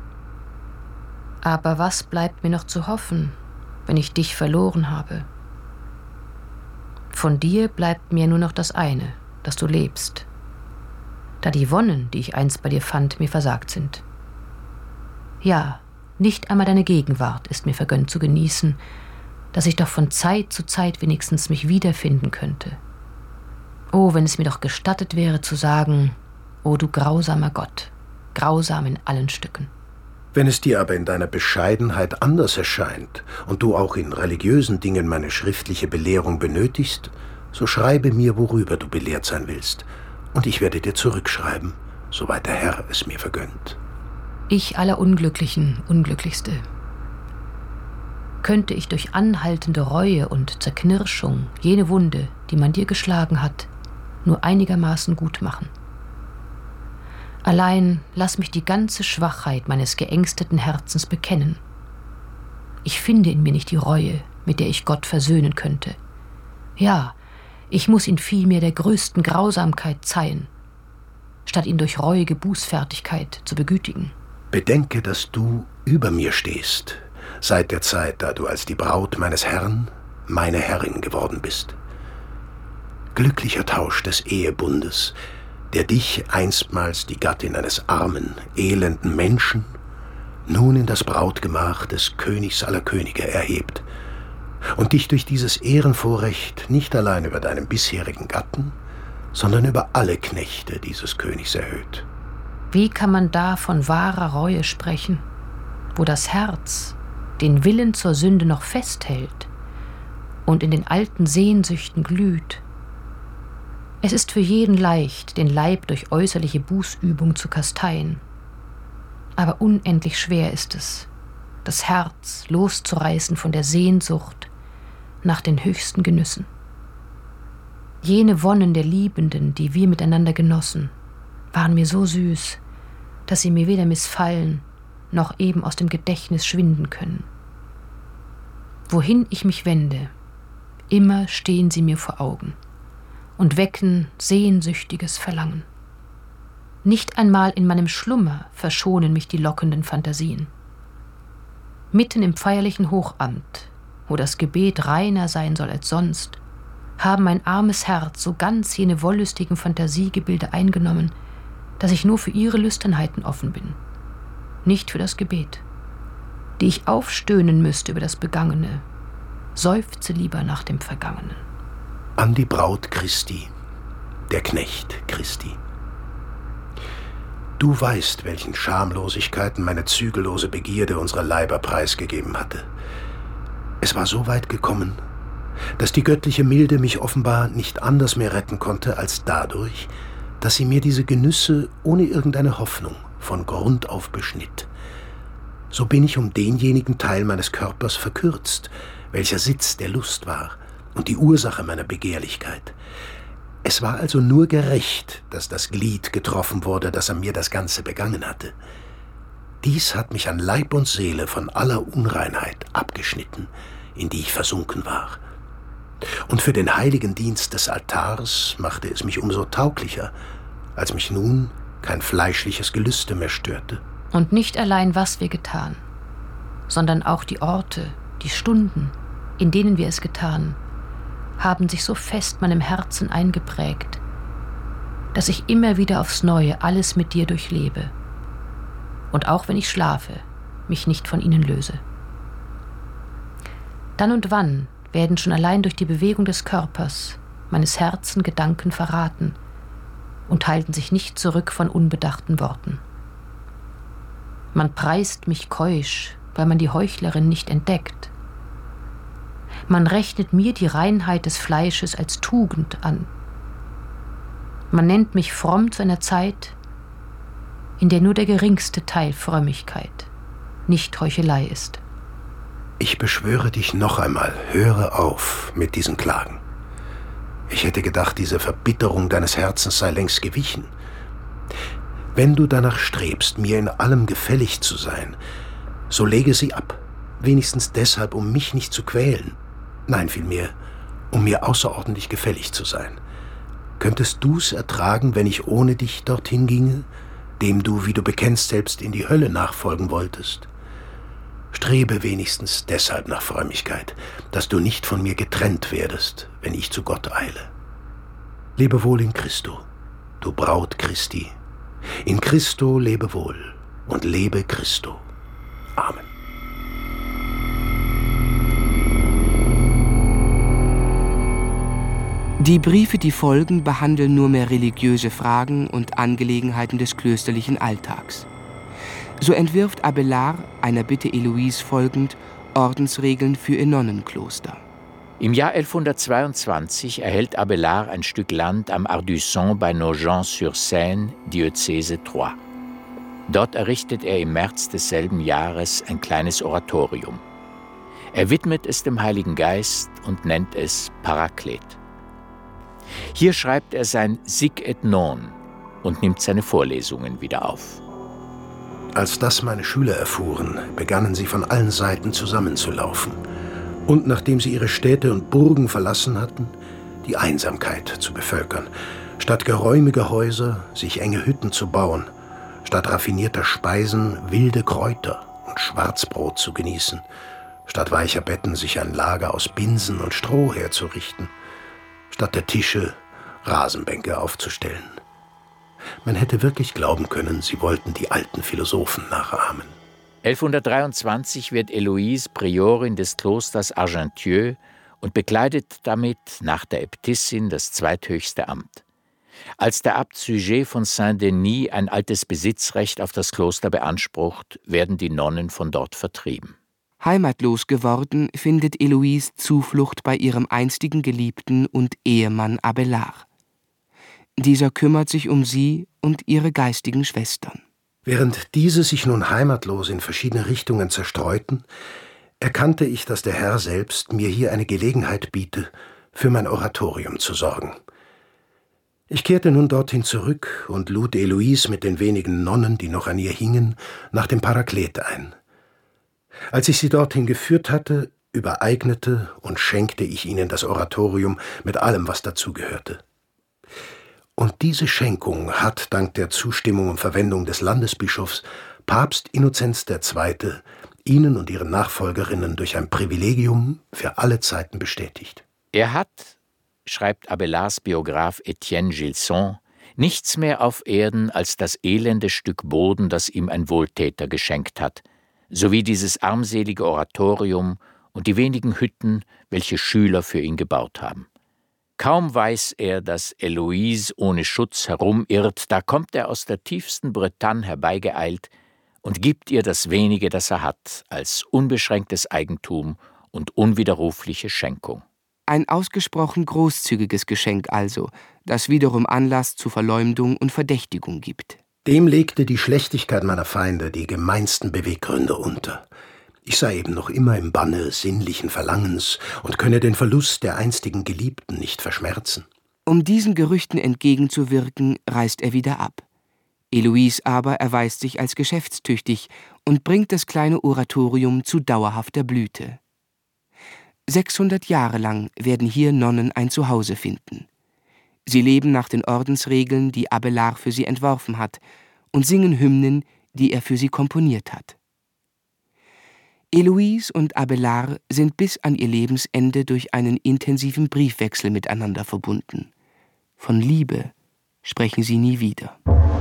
Speaker 5: Aber was bleibt mir noch zu hoffen, wenn ich dich verloren habe? Von dir bleibt mir nur noch das eine, dass du lebst, da die Wonnen, die ich einst bei dir fand, mir versagt sind. Ja, nicht einmal deine Gegenwart ist mir vergönnt zu genießen, dass ich doch von Zeit zu Zeit wenigstens mich wiederfinden könnte. Oh, wenn es mir doch gestattet wäre zu sagen: O du grausamer Gott, grausam in allen Stücken.
Speaker 6: Wenn es dir aber in deiner Bescheidenheit anders erscheint und du auch in religiösen Dingen meine schriftliche Belehrung benötigst, so schreibe mir, worüber du belehrt sein willst, und ich werde dir zurückschreiben, soweit der Herr es mir vergönnt.
Speaker 5: Ich aller Unglücklichen, Unglücklichste. Könnte ich durch anhaltende Reue und Zerknirschung jene Wunde, die man dir geschlagen hat, nur einigermaßen gut machen. Allein lass mich die ganze Schwachheit meines geängsteten Herzens bekennen. Ich finde in mir nicht die Reue, mit der ich Gott versöhnen könnte. Ja, ich muss ihn vielmehr der größten Grausamkeit zeihen, statt ihn durch reuige Bußfertigkeit zu begütigen.
Speaker 6: Bedenke, dass du über mir stehst, seit der Zeit, da du als die Braut meines Herrn meine Herrin geworden bist. Glücklicher Tausch des Ehebundes, der dich, einstmals die Gattin eines armen, elenden Menschen, nun in das Brautgemach des Königs aller Könige erhebt und dich durch dieses Ehrenvorrecht nicht allein über deinen bisherigen Gatten, sondern über alle Knechte dieses Königs erhöht.
Speaker 5: Wie kann man da von wahrer Reue sprechen, wo das Herz den Willen zur Sünde noch festhält und in den alten Sehnsüchten glüht? Es ist für jeden leicht, den Leib durch äußerliche Bußübung zu kasteien. Aber unendlich schwer ist es, das Herz loszureißen von der Sehnsucht nach den höchsten Genüssen. Jene Wonnen der Liebenden, die wir miteinander genossen, waren mir so süß, dass sie mir weder missfallen, noch eben aus dem Gedächtnis schwinden können. Wohin ich mich wende, Immer stehen sie mir vor Augen und wecken sehnsüchtiges Verlangen. Nicht einmal in meinem Schlummer verschonen mich die lockenden Phantasien. Mitten im feierlichen Hochamt, wo das Gebet reiner sein soll als sonst, haben mein armes Herz so ganz jene wollüstigen Fantasiegebilde eingenommen, dass ich nur für ihre Lüsternheiten offen bin, nicht für das Gebet, die ich aufstöhnen müsste über das Begangene, seufze lieber nach dem Vergangenen.
Speaker 6: An die Braut Christi, der Knecht Christi. Du weißt, welchen Schamlosigkeiten meine zügellose Begierde unserer Leiber preisgegeben hatte. Es war so weit gekommen, dass die göttliche Milde mich offenbar nicht anders mehr retten konnte, als dadurch, dass sie mir diese Genüsse ohne irgendeine Hoffnung von Grund auf beschnitt. So bin ich um denjenigen Teil meines Körpers verkürzt, welcher Sitz der Lust war und die Ursache meiner Begehrlichkeit. Es war also nur gerecht, dass das Glied getroffen wurde, das an mir das Ganze begangen hatte. Dies hat mich an Leib und Seele von aller Unreinheit abgeschnitten, in die ich versunken war. Und für den heiligen Dienst des Altars machte es mich umso tauglicher, als mich nun kein fleischliches Gelüste mehr störte.
Speaker 5: Und nicht allein, was wir getan, sondern auch die Orte, die Stunden, in denen wir es getan, haben sich so fest meinem Herzen eingeprägt, dass ich immer wieder aufs Neue alles mit dir durchlebe und auch wenn ich schlafe, mich nicht von ihnen löse. Dann und wann werden schon allein durch die Bewegung des Körpers meines Herzen Gedanken verraten und halten sich nicht zurück von unbedachten Worten. Man preist mich keusch, weil man die Heuchlerin nicht entdeckt. Man rechnet mir die Reinheit des Fleisches als Tugend an. Man nennt mich fromm zu einer Zeit, in der nur der geringste Teil Frömmigkeit, nicht Heuchelei ist.
Speaker 6: Ich beschwöre dich noch einmal, höre auf mit diesen Klagen. Ich hätte gedacht, diese Verbitterung deines Herzens sei längst gewichen. Wenn du danach strebst, mir in allem gefällig zu sein, so lege sie ab, wenigstens deshalb, um mich nicht zu quälen. Nein, vielmehr, um mir außerordentlich gefällig zu sein. Könntest du's ertragen, wenn ich ohne dich dorthin ginge, dem du, wie du bekennst, selbst in die Hölle nachfolgen wolltest? Strebe wenigstens deshalb nach Frömmigkeit, dass du nicht von mir getrennt werdest, wenn ich zu Gott eile. Lebe wohl in Christo, du Braut Christi. In Christo lebe wohl und lebe Christo. Amen.
Speaker 3: Die Briefe, die folgen, behandeln nur mehr religiöse Fragen und Angelegenheiten des klösterlichen Alltags. So entwirft Abélard, einer Bitte Heloïse folgend, Ordensregeln für ihr Nonnenkloster.
Speaker 2: Im Jahr elfhundertzweiundzwanzig erhält Abélard ein Stück Land am Ardusson bei Nogent-sur-Seine, Diözese Troyes. Dort errichtet er im März desselben Jahres ein kleines Oratorium. Er widmet es dem Heiligen Geist und nennt es Paraklet. Hier schreibt er sein Sic et Non und nimmt seine Vorlesungen wieder auf.
Speaker 6: Als das meine Schüler erfuhren, begannen sie von allen Seiten zusammenzulaufen und, nachdem sie ihre Städte und Burgen verlassen hatten, die Einsamkeit zu bevölkern, statt geräumige Häuser sich enge Hütten zu bauen, statt raffinierter Speisen wilde Kräuter und Schwarzbrot zu genießen, statt weicher Betten sich ein Lager aus Binsen und Stroh herzurichten, statt der Tische Rasenbänke aufzustellen. Man hätte wirklich glauben können, sie wollten die alten Philosophen nachahmen.
Speaker 2: elfhundertdreiundzwanzig wird Heloïse Priorin des Klosters Argentieux und bekleidet damit nach der Äbtissin das zweithöchste Amt. Als der Abt Suger von Saint-Denis ein altes Besitzrecht auf das Kloster beansprucht, werden die Nonnen von dort vertrieben.
Speaker 3: Heimatlos geworden, findet Heloïse Zuflucht bei ihrem einstigen Geliebten und Ehemann Abélard. Dieser kümmert sich um sie und ihre geistigen Schwestern.
Speaker 6: Während diese sich nun heimatlos in verschiedene Richtungen zerstreuten, erkannte ich, dass der Herr selbst mir hier eine Gelegenheit biete, für mein Oratorium zu sorgen. Ich kehrte nun dorthin zurück und lud Heloïse mit den wenigen Nonnen, die noch an ihr hingen, nach dem Paraklet ein. Als ich sie dorthin geführt hatte, übereignete und schenkte ich ihnen das Oratorium mit allem, was dazugehörte. Und diese Schenkung hat dank der Zustimmung und Verwendung des Landesbischofs Papst Innozenz der Zweite ihnen und ihren Nachfolgerinnen durch ein Privilegium für alle Zeiten bestätigt.
Speaker 2: Er hat, schreibt Abelards Biograf Etienne Gilson, nichts mehr auf Erden als das elende Stück Boden, das ihm ein Wohltäter geschenkt hat, sowie dieses armselige Oratorium und die wenigen Hütten, welche Schüler für ihn gebaut haben. Kaum weiß er, dass Heloise ohne Schutz herumirrt, da kommt er aus der tiefsten Bretagne herbeigeeilt und gibt ihr das wenige, das er hat, als unbeschränktes Eigentum und unwiderrufliche Schenkung.
Speaker 3: Ein ausgesprochen großzügiges Geschenk also, das wiederum Anlass zu Verleumdung und Verdächtigung gibt.
Speaker 6: Dem legte die Schlechtigkeit meiner Feinde die gemeinsten Beweggründe unter. Ich sei eben noch immer im Banne sinnlichen Verlangens und könne den Verlust der einstigen Geliebten nicht verschmerzen.
Speaker 3: Um diesen Gerüchten entgegenzuwirken, reist er wieder ab. Heloise aber erweist sich als geschäftstüchtig und bringt das kleine Oratorium zu dauerhafter Blüte. Sechshundert Jahre lang werden hier Nonnen ein Zuhause finden. Sie leben nach den Ordensregeln, die Abelard für sie entworfen hat, und singen Hymnen, die er für sie komponiert hat. Heloise und Abelard sind bis an ihr Lebensende durch einen intensiven Briefwechsel miteinander verbunden. Von Liebe sprechen sie nie wieder.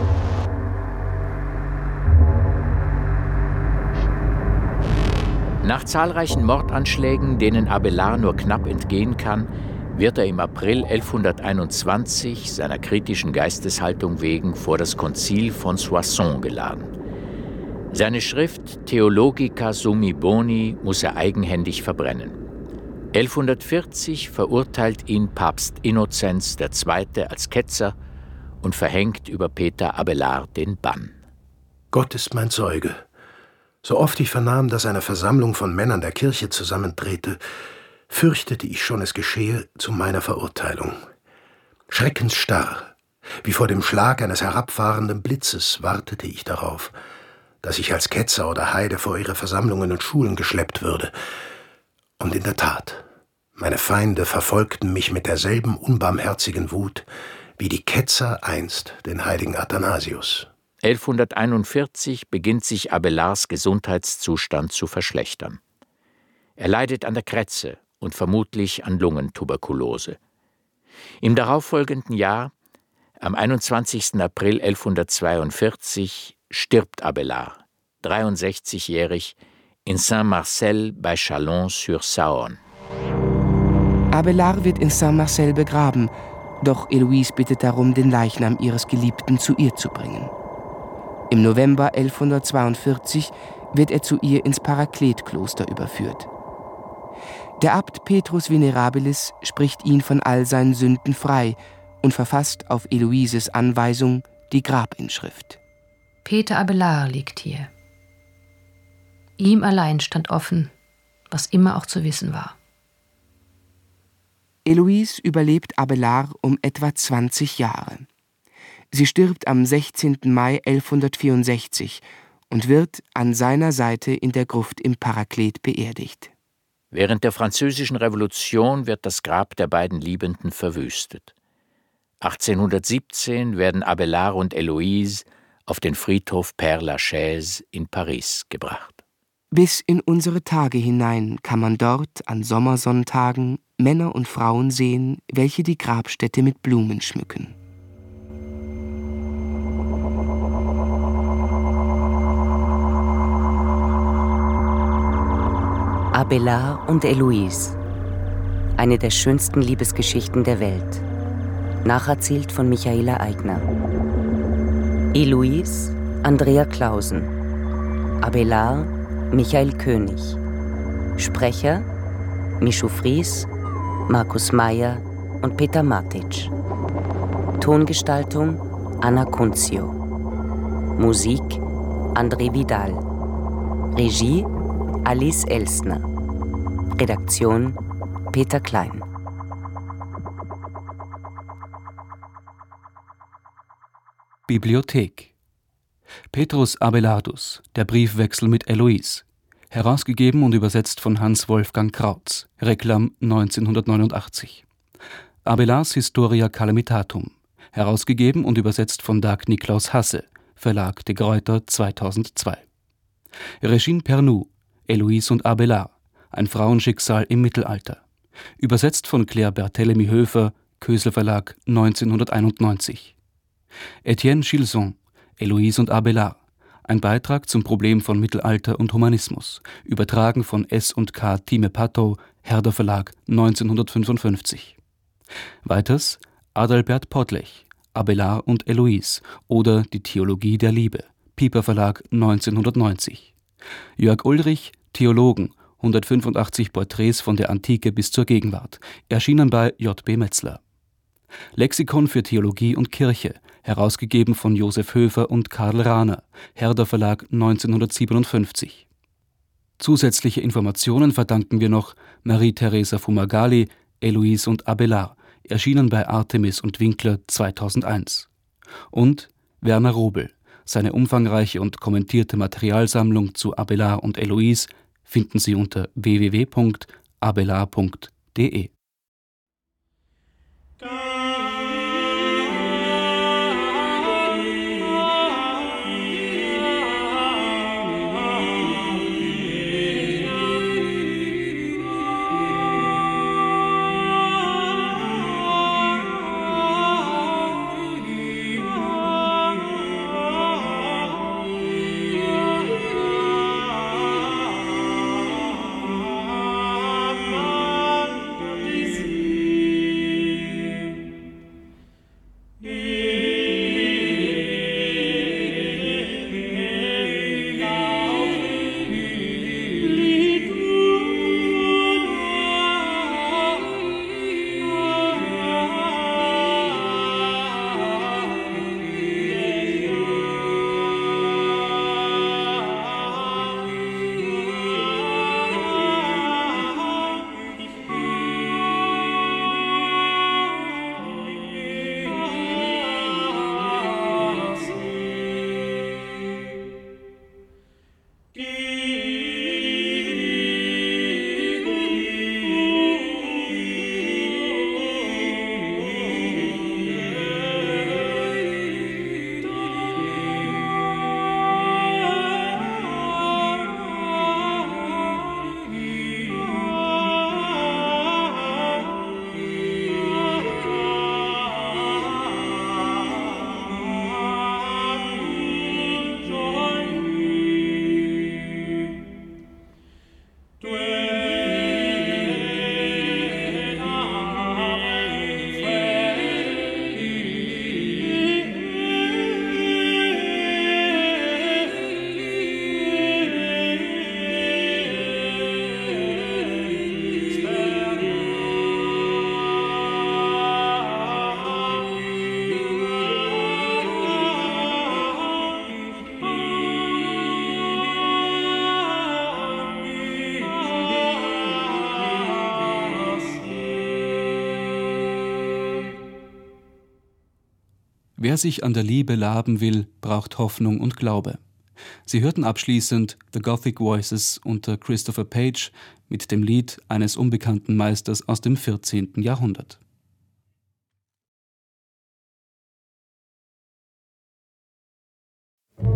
Speaker 2: Nach zahlreichen Mordanschlägen, denen Abelard nur knapp entgehen kann, wird er im April elfhunderteinundzwanzig seiner kritischen Geisteshaltung wegen vor das Konzil von Soissons geladen. Seine Schrift Theologica Summi Boni muss er eigenhändig verbrennen. elfhundertvierzig verurteilt ihn Papst Innozenz der Zweite als Ketzer und verhängt über Peter Abelard den Bann.
Speaker 6: Gott ist mein Zeuge. So oft ich vernahm, dass eine Versammlung von Männern der Kirche zusammentrete, fürchtete ich schon, es geschehe zu meiner Verurteilung. Schreckensstarr, wie vor dem Schlag eines herabfahrenden Blitzes, wartete ich darauf, dass ich als Ketzer oder Heide vor ihre Versammlungen und Schulen geschleppt würde. Und in der Tat, meine Feinde verfolgten mich mit derselben unbarmherzigen Wut, wie die Ketzer einst den heiligen Athanasius.
Speaker 2: elfhunderteinundvierzig beginnt sich Abelards Gesundheitszustand zu verschlechtern. Er leidet an der Krätze und vermutlich an Lungentuberkulose. Im darauffolgenden Jahr, am einundzwanzigsten April elfhundertzweiundvierzig, stirbt Abelard, dreiundsechzigjährig, in Saint-Marcel bei Chalon-sur-Saône.
Speaker 3: Abelard wird in Saint-Marcel begraben, doch Heloise bittet darum, den Leichnam ihres Geliebten zu ihr zu bringen. Im November elfhundertzweiundvierzig wird er zu ihr ins Parakletkloster überführt. Der Abt Petrus Venerabilis spricht ihn von all seinen Sünden frei und verfasst auf Heloises Anweisung die Grabinschrift.
Speaker 5: Peter Abelard liegt hier. Ihm allein stand offen, was immer auch zu wissen war.
Speaker 3: Heloise überlebt Abelard um etwa zwanzig Jahre. Sie stirbt am sechzehnten Mai elfhundertvierundsechzig und wird an seiner Seite in der Gruft im Paraklet beerdigt.
Speaker 2: Während der Französischen Revolution wird das Grab der beiden Liebenden verwüstet. achtzehnhundertsiebzehn werden Abelard und Heloise auf den Friedhof Père-Lachaise in Paris gebracht.
Speaker 3: Bis in unsere Tage hinein kann man dort an Sommersonntagen Männer und Frauen sehen, welche die Grabstätte mit Blumen schmücken.
Speaker 4: Abelard und Heloise. Eine der schönsten Liebesgeschichten der Welt. Nacherzählt von Michaela Aigner. Heloise, Andrea Clausen. Abelard, Michael König. Sprecher, Michu Fries, Markus Meyer und Peter Matic. Tongestaltung, Anna Kunzio. Musik, André Vidal. Regie, Alice Elstner. Redaktion, Peter Klein.
Speaker 7: Bibliothek. Petrus Abelardus, der Briefwechsel mit Heloise. herausgegeben und übersetzt von Hans Wolfgang Krautz, Reklam neunzehnhundertneunundachtzig. Abelards Historia Calamitatum, herausgegeben und übersetzt von Dag Niklaus Hasse, Verlag de Gruyter zweitausendzwei. Regine Pernoud, Heloise und Abelard, ein Frauenschicksal im Mittelalter, übersetzt von Claire Barthélemy Höfer, Kösel Verlag neunzehnhunderteinundneunzig. Etienne Gilson, Heloise und Abelard, ein Beitrag zum Problem von Mittelalter und Humanismus, übertragen von S und K Thieme Pattow, Herder Verlag neunzehnhundertfünfundfünfzig. Weiters Adalbert Podlech, Abelard und Heloise oder Die Theologie der Liebe, Piper Verlag neunzehnhundertneunzig. Jörg Ulrich, Theologen, hundertfünfundachtzig Porträts von der Antike bis zur Gegenwart, erschienen bei J. B. Metzler. Lexikon für Theologie und Kirche, herausgegeben von Josef Höfer und Karl Rahner, Herder Verlag neunzehnhundertsiebenundfünfzig. Zusätzliche Informationen verdanken wir noch Marie-Theresa Fumagalli, Heloise und Abelard, erschienen bei Artemis und Winkler zweitausendeins. Und Werner Robel. Seine umfangreiche und kommentierte Materialsammlung zu Abelard und Heloise finden Sie unter w w w punkt abelard punkt d e. Wer sich an der Liebe laben will, braucht Hoffnung und Glaube. Sie hörten abschließend The Gothic Voices unter Christopher Page mit dem Lied eines unbekannten Meisters aus dem vierzehnten Jahrhundert.